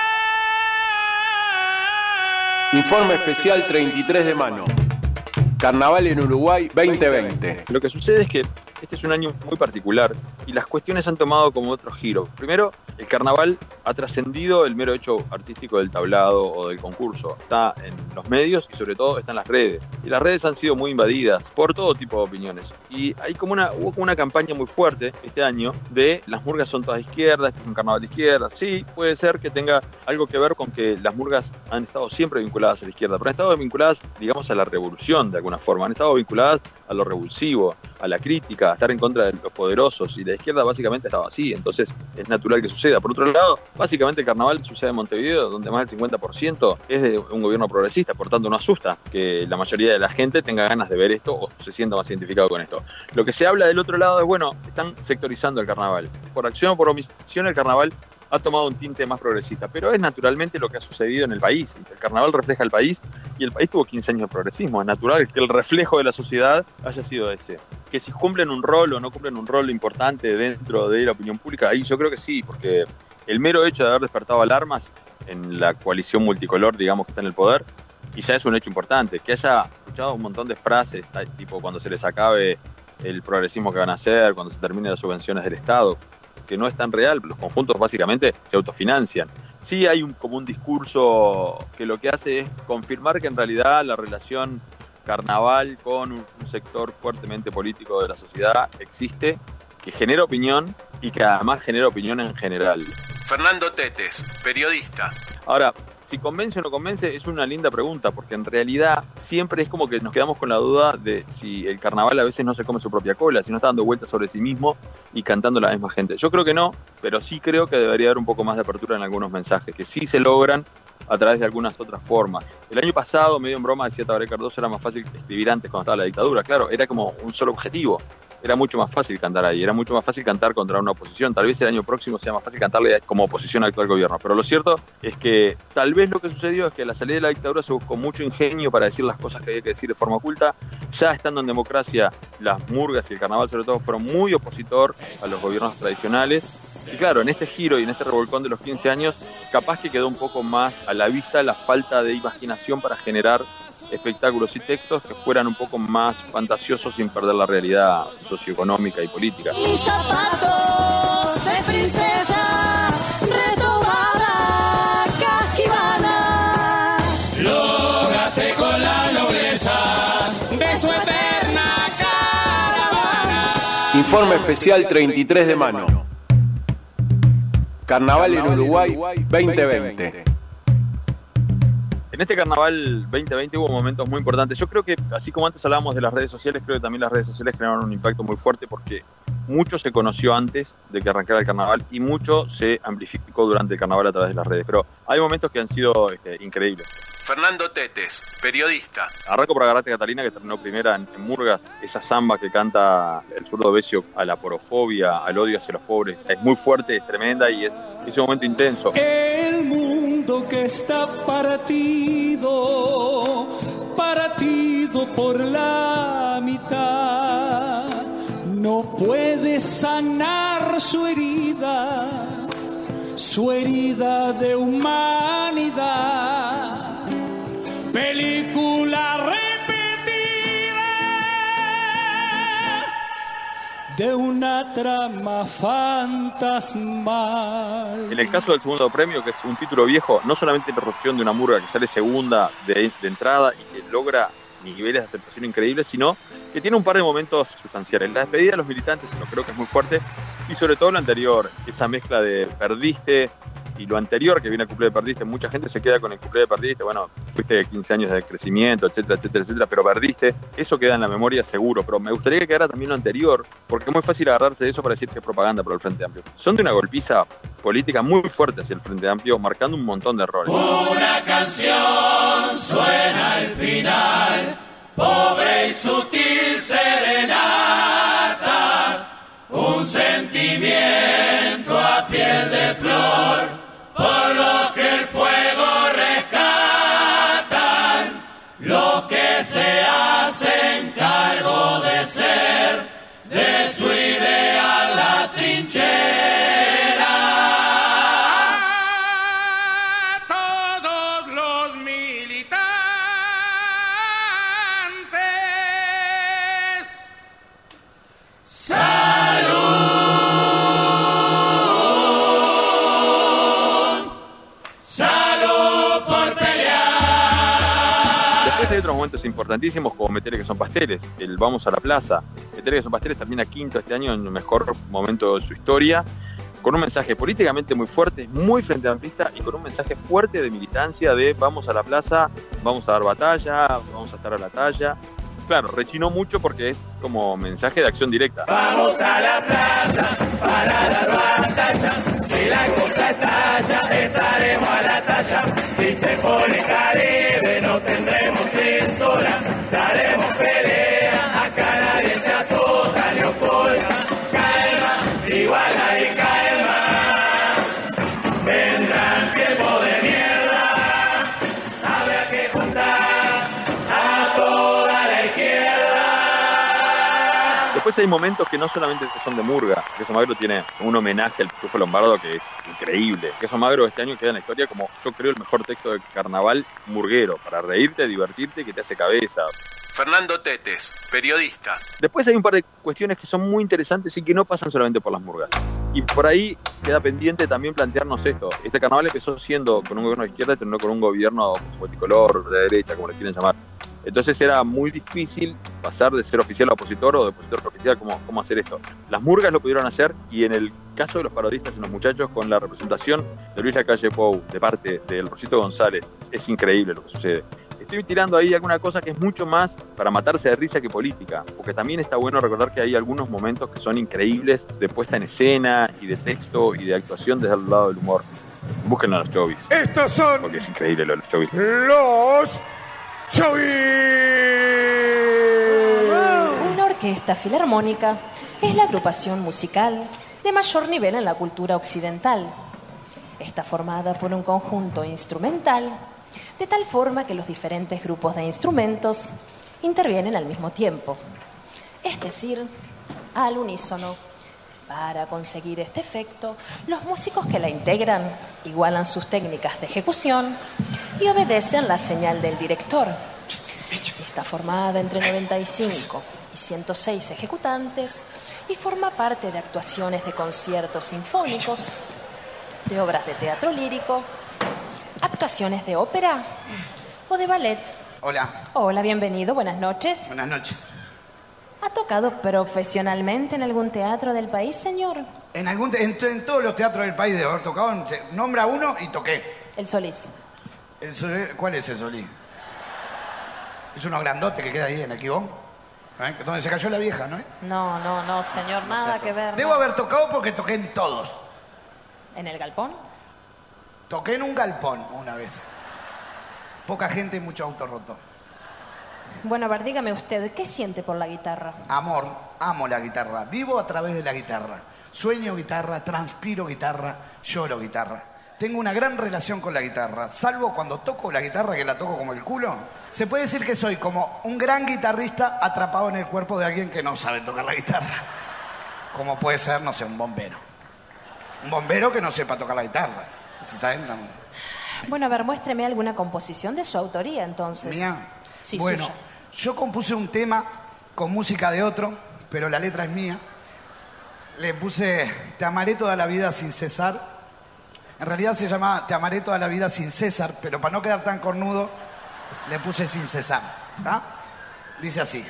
Informe especial treinta y tres de mano. Carnaval en Uruguay veinte veinte. Lo que sucede es que este es un año muy particular y las cuestiones han tomado como otro giro. Primero, el carnaval ha trascendido el mero hecho artístico del tablado o del concurso. Está en los medios y sobre todo está en las redes. Y las redes han sido muy invadidas por todo tipo de opiniones. Y hay como una, hubo como una campaña muy fuerte este año de las murgas son todas de izquierda, este es un carnaval de izquierda. Sí, puede ser que tenga algo que ver con que las murgas han estado siempre vinculadas a la izquierda, pero han estado vinculadas, digamos, a la revolución de alguna forma. Han estado vinculadas a lo revulsivo, a la crítica, a estar en contra de los poderosos, y la izquierda básicamente estaba así, entonces es natural que suceda. Por otro lado, básicamente el carnaval sucede en Montevideo, donde más del cincuenta por ciento es de un gobierno progresista, por tanto no asusta que la mayoría de la gente tenga ganas de ver esto o se sienta más identificado con esto. Lo que se habla del otro lado es, bueno, están sectorizando el carnaval. Por acción o por omisión el carnaval ha tomado un tinte más progresista, pero es naturalmente lo que ha sucedido en el país. El carnaval refleja el país y el país tuvo quince años de progresismo. Es natural que el reflejo de la sociedad haya sido ese. Que si cumplen un rol o no cumplen un rol importante dentro de la opinión pública, ahí yo creo que sí, porque el mero hecho de haber despertado alarmas en la coalición multicolor, digamos, que está en el poder, y ya es un hecho importante. Que haya escuchado un montón de frases, tipo cuando se les acabe el progresismo que van a hacer, cuando se terminen las subvenciones del Estado, que no es tan real, los conjuntos básicamente se autofinancian. Sí hay un, como un discurso que lo que hace es confirmar que en realidad la relación carnaval con un, un sector fuertemente político de la sociedad existe, que genera opinión y que además genera opinión en general. Fernando Tetes, periodista. Ahora, si convence o no convence es una linda pregunta, porque en realidad siempre es como que nos quedamos con la duda de si el carnaval a veces no se come su propia cola, si no está dando vueltas sobre sí mismo y cantando la misma gente. Yo creo que no, pero sí creo que debería haber un poco más de apertura en algunos mensajes, que sí se logran a través de algunas otras formas. El año pasado, medio en broma, decía Tabaré Cardoso, era más fácil escribir antes cuando estaba la dictadura. Claro, era como un solo objetivo. Era mucho más fácil cantar ahí, era mucho más fácil cantar contra una oposición. Tal vez el año próximo sea más fácil cantarle como oposición al actual gobierno. Pero lo cierto es que tal vez lo que sucedió es que a la salida de la dictadura se buscó mucho ingenio para decir las cosas que había que decir de forma oculta. Ya estando en democracia, las murgas y el carnaval sobre todo fueron muy opositor a los gobiernos tradicionales. Y claro, en este giro y en este revolcón de los quince años, capaz que quedó un poco más a la vista la falta de imaginación para generar espectáculos y textos que fueran un poco más fantasiosos sin perder la realidad socioeconómica y política. Mis zapatos de princesa, retobada, casquivana, lógrate con la nobleza de su eterna caravana. Informe especial treinta y tres de mano. Carnaval en Uruguay veinte veinte. En este carnaval veinte veinte hubo momentos muy importantes. Yo creo que, así como antes hablábamos de las redes sociales, creo que también las redes sociales crearon un impacto muy fuerte porque mucho se conoció antes de que arrancara el carnaval y mucho se amplificó durante el carnaval a través de las redes. Pero hay momentos que han sido este, increíbles. Fernando Tetes, periodista. Arranco por Agarrate Catalina, que terminó primera en, en Murgas. Esa samba que canta el zurdo Besio a la porofobia, al odio hacia los pobres. Es muy fuerte, es tremenda y es, es un momento intenso. El mundo que está partido, partido por la mitad, no puede sanar su herida, su herida de humanidad. Película repetida de una trama fantasmal. En el caso del segundo premio, que es un título viejo, no solamente la irrupción de una murga que sale segunda de, de entrada y que logra niveles de aceptación increíbles, sino que tiene un par de momentos sustanciales. La despedida de los militantes, lo creo que es muy fuerte, y sobre todo lo anterior, esa mezcla de perdiste y lo anterior que viene al cuplé de perdiste. Mucha gente se queda con el cuplé de perdiste, bueno, fuiste quince años de crecimiento, etcétera, etcétera, etcétera, pero perdiste, eso queda en la memoria seguro, pero me gustaría que quedara también lo anterior, porque es muy fácil agarrarse de eso para decir que es propaganda para el Frente Amplio. Son de una golpiza política muy fuerte hacia el Frente Amplio, marcando un montón de errores. Una canción suena al final, pobre y sutil serenata, un sentimiento a piel de flor, por lo que el fuego rescatan, los que se hacen cargo de ser de su ideal la trinchera. Todos los militantes, salud. Hay otros momentos importantísimos como Metele que son pasteles, el Vamos a la Plaza. Metele que son pasteles termina quinto este año en el mejor momento de su historia, con un mensaje políticamente muy fuerte, muy frente amplista y con un mensaje fuerte de militancia de vamos a la plaza, vamos a dar batalla, vamos a estar a la talla. Claro, rechinó mucho porque es como mensaje de acción directa. Vamos a la plaza para dar batalla, si la cosa estalla estaremos a la talla, si se pone Caribe no tendremos cintura, daremos pelea, acá nadie se azota ni oculta, calma, igual hay calma, vendrán tiempos de mierda, habrá que juntar a toda la izquierda. Después hay momentos que no solamente son de murga. Queso Magro tiene un homenaje al Pitufo Lombardo que es increíble. Queso Magro este año queda en la historia como, yo creo, el mejor texto de carnaval murguero, para reírte, divertirte y que te hace cabeza. Fernando Tetes, periodista. Después hay un par de cuestiones que son muy interesantes y que no pasan solamente por las murgas. Y por ahí queda pendiente también plantearnos esto. Este carnaval empezó siendo con un gobierno de izquierda y terminó con un gobierno multicolor, de derecha, como le quieren llamar. Entonces era muy difícil pasar de ser oficial a opositor o de opositor a oficial, cómo, cómo hacer esto. Las murgas lo pudieron hacer y en el caso de los parodistas y los muchachos, con la representación de Luis Lacalle Pou de parte del Rosito González, es increíble lo que sucede. Estoy tirando ahí alguna cosa que es mucho más para matarse de risa que política, porque también está bueno recordar que hay algunos momentos que son increíbles de puesta en escena y de texto y de actuación desde el lado del humor. Búsquenlo a los Chovis. Estos son... porque es increíble lo de los Chovis. Los Chovis. Una orquesta filarmónica es la agrupación musical de mayor nivel en la cultura occidental. Está formada por un conjunto instrumental, de tal forma que los diferentes grupos de instrumentos intervienen al mismo tiempo, es decir, al unísono. Para conseguir este efecto, los músicos que la integran igualan sus técnicas de ejecución y obedecen la señal del director. Está formada entre noventa y cinco y ciento seis ejecutantes y forma parte de actuaciones de conciertos sinfónicos, de obras de teatro lírico, actuaciones de ópera o de ballet. Hola. Hola, bienvenido, buenas noches. Buenas noches. A tocar tocado profesionalmente en algún teatro del país, señor? En, algún te- en, en todos los teatros del país de haber tocado, nombra uno y toqué. El Solís. El Solís. ¿Cuál es el Solís? Es uno grandote que queda ahí en el Quibón. ¿Eh? Donde se cayó la vieja, ¿no? No, no, no, señor, nada que ver. Debo no. haber tocado porque toqué en todos. ¿En el galpón? Toqué en un galpón una vez. Poca gente y mucho auto roto. Bueno, a ver, dígame usted, ¿qué siente por la guitarra? Amor, amo la guitarra. Vivo a través de la guitarra. Sueño guitarra, transpiro guitarra, lloro guitarra. Tengo una gran relación con la guitarra. Salvo cuando toco la guitarra, que la toco como el culo. Se puede decir que soy como un gran guitarrista atrapado en el cuerpo de alguien que no sabe tocar la guitarra. Como puede ser, no sé, un bombero. Un bombero que no sepa tocar la guitarra. ¿Sí saben? No. Bueno, a ver, muéstreme alguna composición de su autoría, entonces. ¿Mía? Sí, bueno, suya. yo compuse un tema con música de otro, pero la letra es mía. Le puse Te amaré toda la vida sin cesar. En realidad se llama Te amaré toda la vida sin César, pero para no quedar tan cornudo, le puse sin cesar. ¿Ah? Dice así.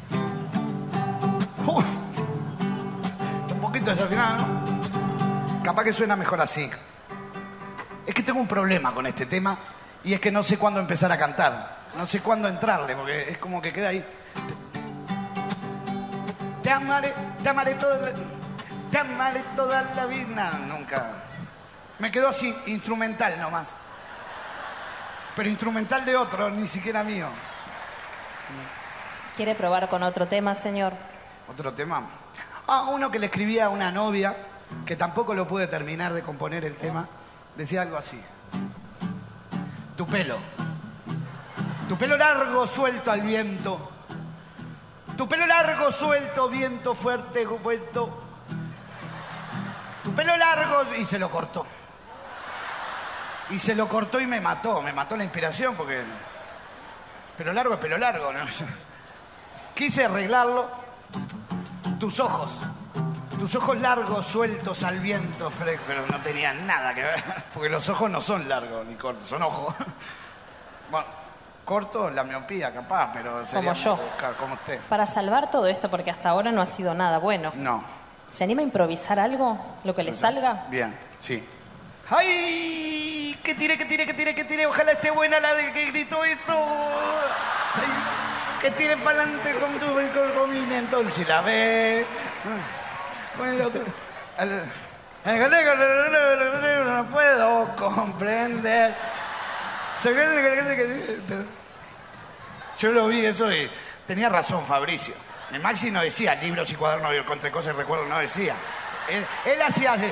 Uf. Un poquito desafinado, ¿no? Capaz que suena mejor así. Es que tengo un problema con este tema y es que no sé cuándo empezar a cantar. No sé cuándo entrarle, porque es como que queda ahí. Te amaré, te amaré toda la, te amaré toda la vida. Nunca. Me quedó así, instrumental nomás. Pero instrumental de otro, ni siquiera mío. ¿Quiere probar con otro tema, señor? ¿Otro tema? Ah, uno que le escribía a una novia, que tampoco lo pude terminar de componer el tema. Decía algo así. Tu pelo. Tu pelo largo suelto al viento. Tu pelo largo suelto, viento fuerte, vuelto. Tu pelo largo... Y se lo cortó. Y se lo cortó y me mató. Me mató la inspiración porque... Pelo largo es pelo largo, ¿no? Quise arreglarlo. Tus ojos. Tus ojos largos, sueltos al viento, Fred, pero no tenían nada que ver, porque los ojos no son largos ni cortos, son ojos. Bueno, corto, la miopía, capaz, pero sería Como yo. buscar, como usted. Para salvar todo esto, porque hasta ahora no ha sido nada bueno. No. ¿Se anima a improvisar algo? ¿Lo que le salga? Bien, sí. ¡Ay! ¡Que tire, que tire, que tire, que tire! Ojalá esté buena la de que gritó eso. ¡Ay! Que tire para adelante con tu con entonces la ve. Con el otro. No puedo comprender. Yo lo vi eso y tenía razón Fabricio. El Maxi no decía libros y cuadernos y contra cosas y recuerdos, no decía. Él, él hacía así.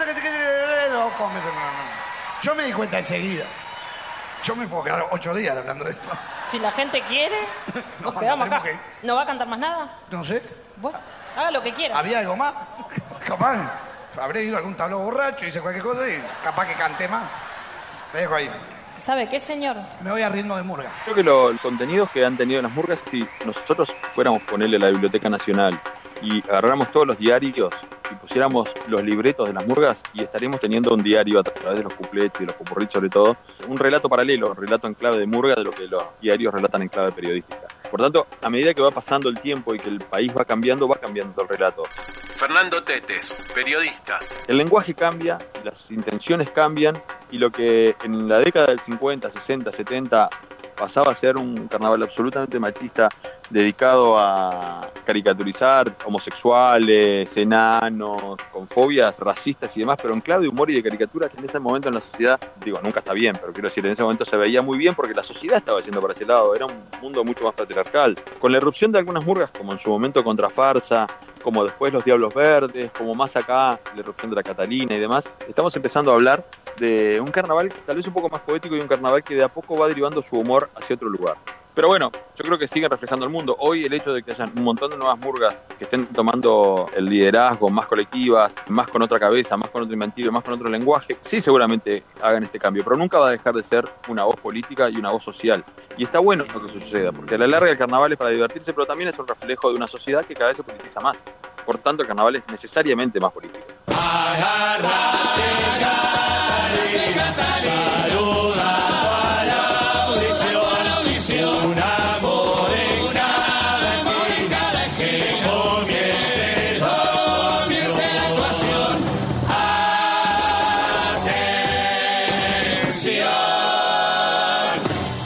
Yo me di cuenta enseguida. Yo me puedo quedar ocho días hablando de esto. Si la gente quiere, nos quedamos acá. Que... ¿No va a cantar más nada? No sé. Bueno, haga lo que quiera. ¿Había algo más? Capaz. Habré ido a algún tablón borracho, hice cualquier cosa y capaz que cante más. Me dejo ahí. ¿Sabe qué, señor? Me voy a ritmo de murga. Creo que los contenidos que han tenido las murgas, si nosotros fuéramos a ponerle a la Biblioteca Nacional y agarráramos todos los diarios y pusiéramos los libretos de las murgas, y estaríamos teniendo un diario a través de los cupletes y los popurrí sobre todo, un relato paralelo, un relato en clave de murga de lo que los diarios relatan en clave periodística. Por tanto, a medida que va pasando el tiempo y que el país va cambiando, va cambiando el relato. Fernando Tetes, periodista. El lenguaje cambia, las intenciones cambian, y lo que en la década del cincuenta, sesenta, setenta pasaba a ser un carnaval absolutamente machista dedicado a caricaturizar homosexuales, enanos, con fobias racistas y demás, pero en clave de humor y de caricatura, que en ese momento en la sociedad, digo, nunca está bien, pero quiero decir, en ese momento se veía muy bien porque la sociedad estaba yendo para ese lado, era un mundo mucho más patriarcal. Con la irrupción de algunas murgas, como en su momento Contrafarsa, como después los Diablos Verdes, como más acá la irrupción de la Catalina y demás, estamos empezando a hablar de un carnaval tal vez un poco más poético y un carnaval que de a poco va derivando su humor hacia otro lugar. Pero bueno, yo creo que siguen reflejando el mundo. Hoy el hecho de que hayan un montón de nuevas murgas que estén tomando el liderazgo, más colectivas, más con otra cabeza, más con otro inventivo, más con otro lenguaje, sí seguramente hagan este cambio, pero nunca va a dejar de ser una voz política y una voz social. Y está bueno lo que suceda, porque a la larga el carnaval es para divertirse, pero también es un reflejo de una sociedad que cada vez se politiza más. Por tanto, el carnaval es necesariamente más político. Un amor en cada esquina,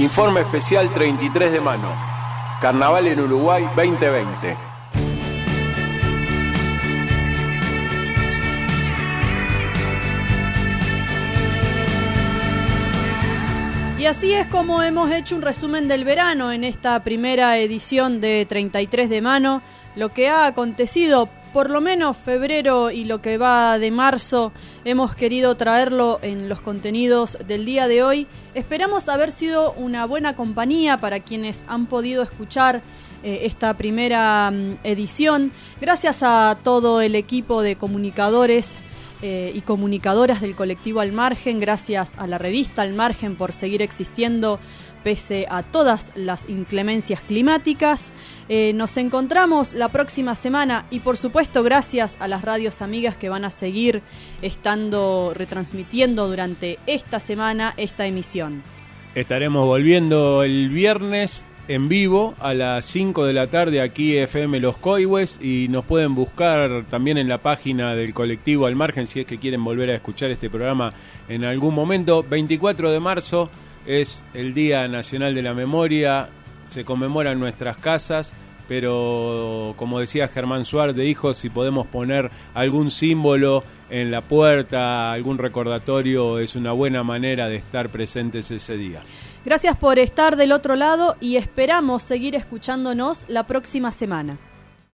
Informe especial treinta y tres de mano. Carnaval en Uruguay veinte veinte. Y así es como hemos hecho un resumen del verano en esta primera edición de treinta y tres de mano. Lo que ha acontecido, por lo menos febrero y lo que va de marzo, hemos querido traerlo en los contenidos del día de hoy. Esperamos haber sido una buena compañía para quienes han podido escuchar eh, esta primera um, edición. Gracias a todo el equipo de comunicadores Eh, y comunicadoras del colectivo Al Margen, gracias a la revista Al Margen por seguir existiendo pese a todas las inclemencias climáticas. Eh, nos encontramos la próxima semana y por supuesto gracias a las radios amigas que van a seguir estando retransmitiendo durante esta semana esta emisión. Estaremos volviendo el viernes en vivo a las cinco de la tarde aquí F M Los Coihues, y nos pueden buscar también en la página del colectivo Al Margen si es que quieren volver a escuchar este programa en algún momento. veinticuatro de marzo es el Día Nacional de la Memoria, se conmemora en nuestras casas, pero como decía Germán Suárez de Hijos, si podemos poner algún símbolo en la puerta, algún recordatorio, es una buena manera de estar presentes ese día. Gracias por estar del otro lado y esperamos seguir escuchándonos la próxima semana.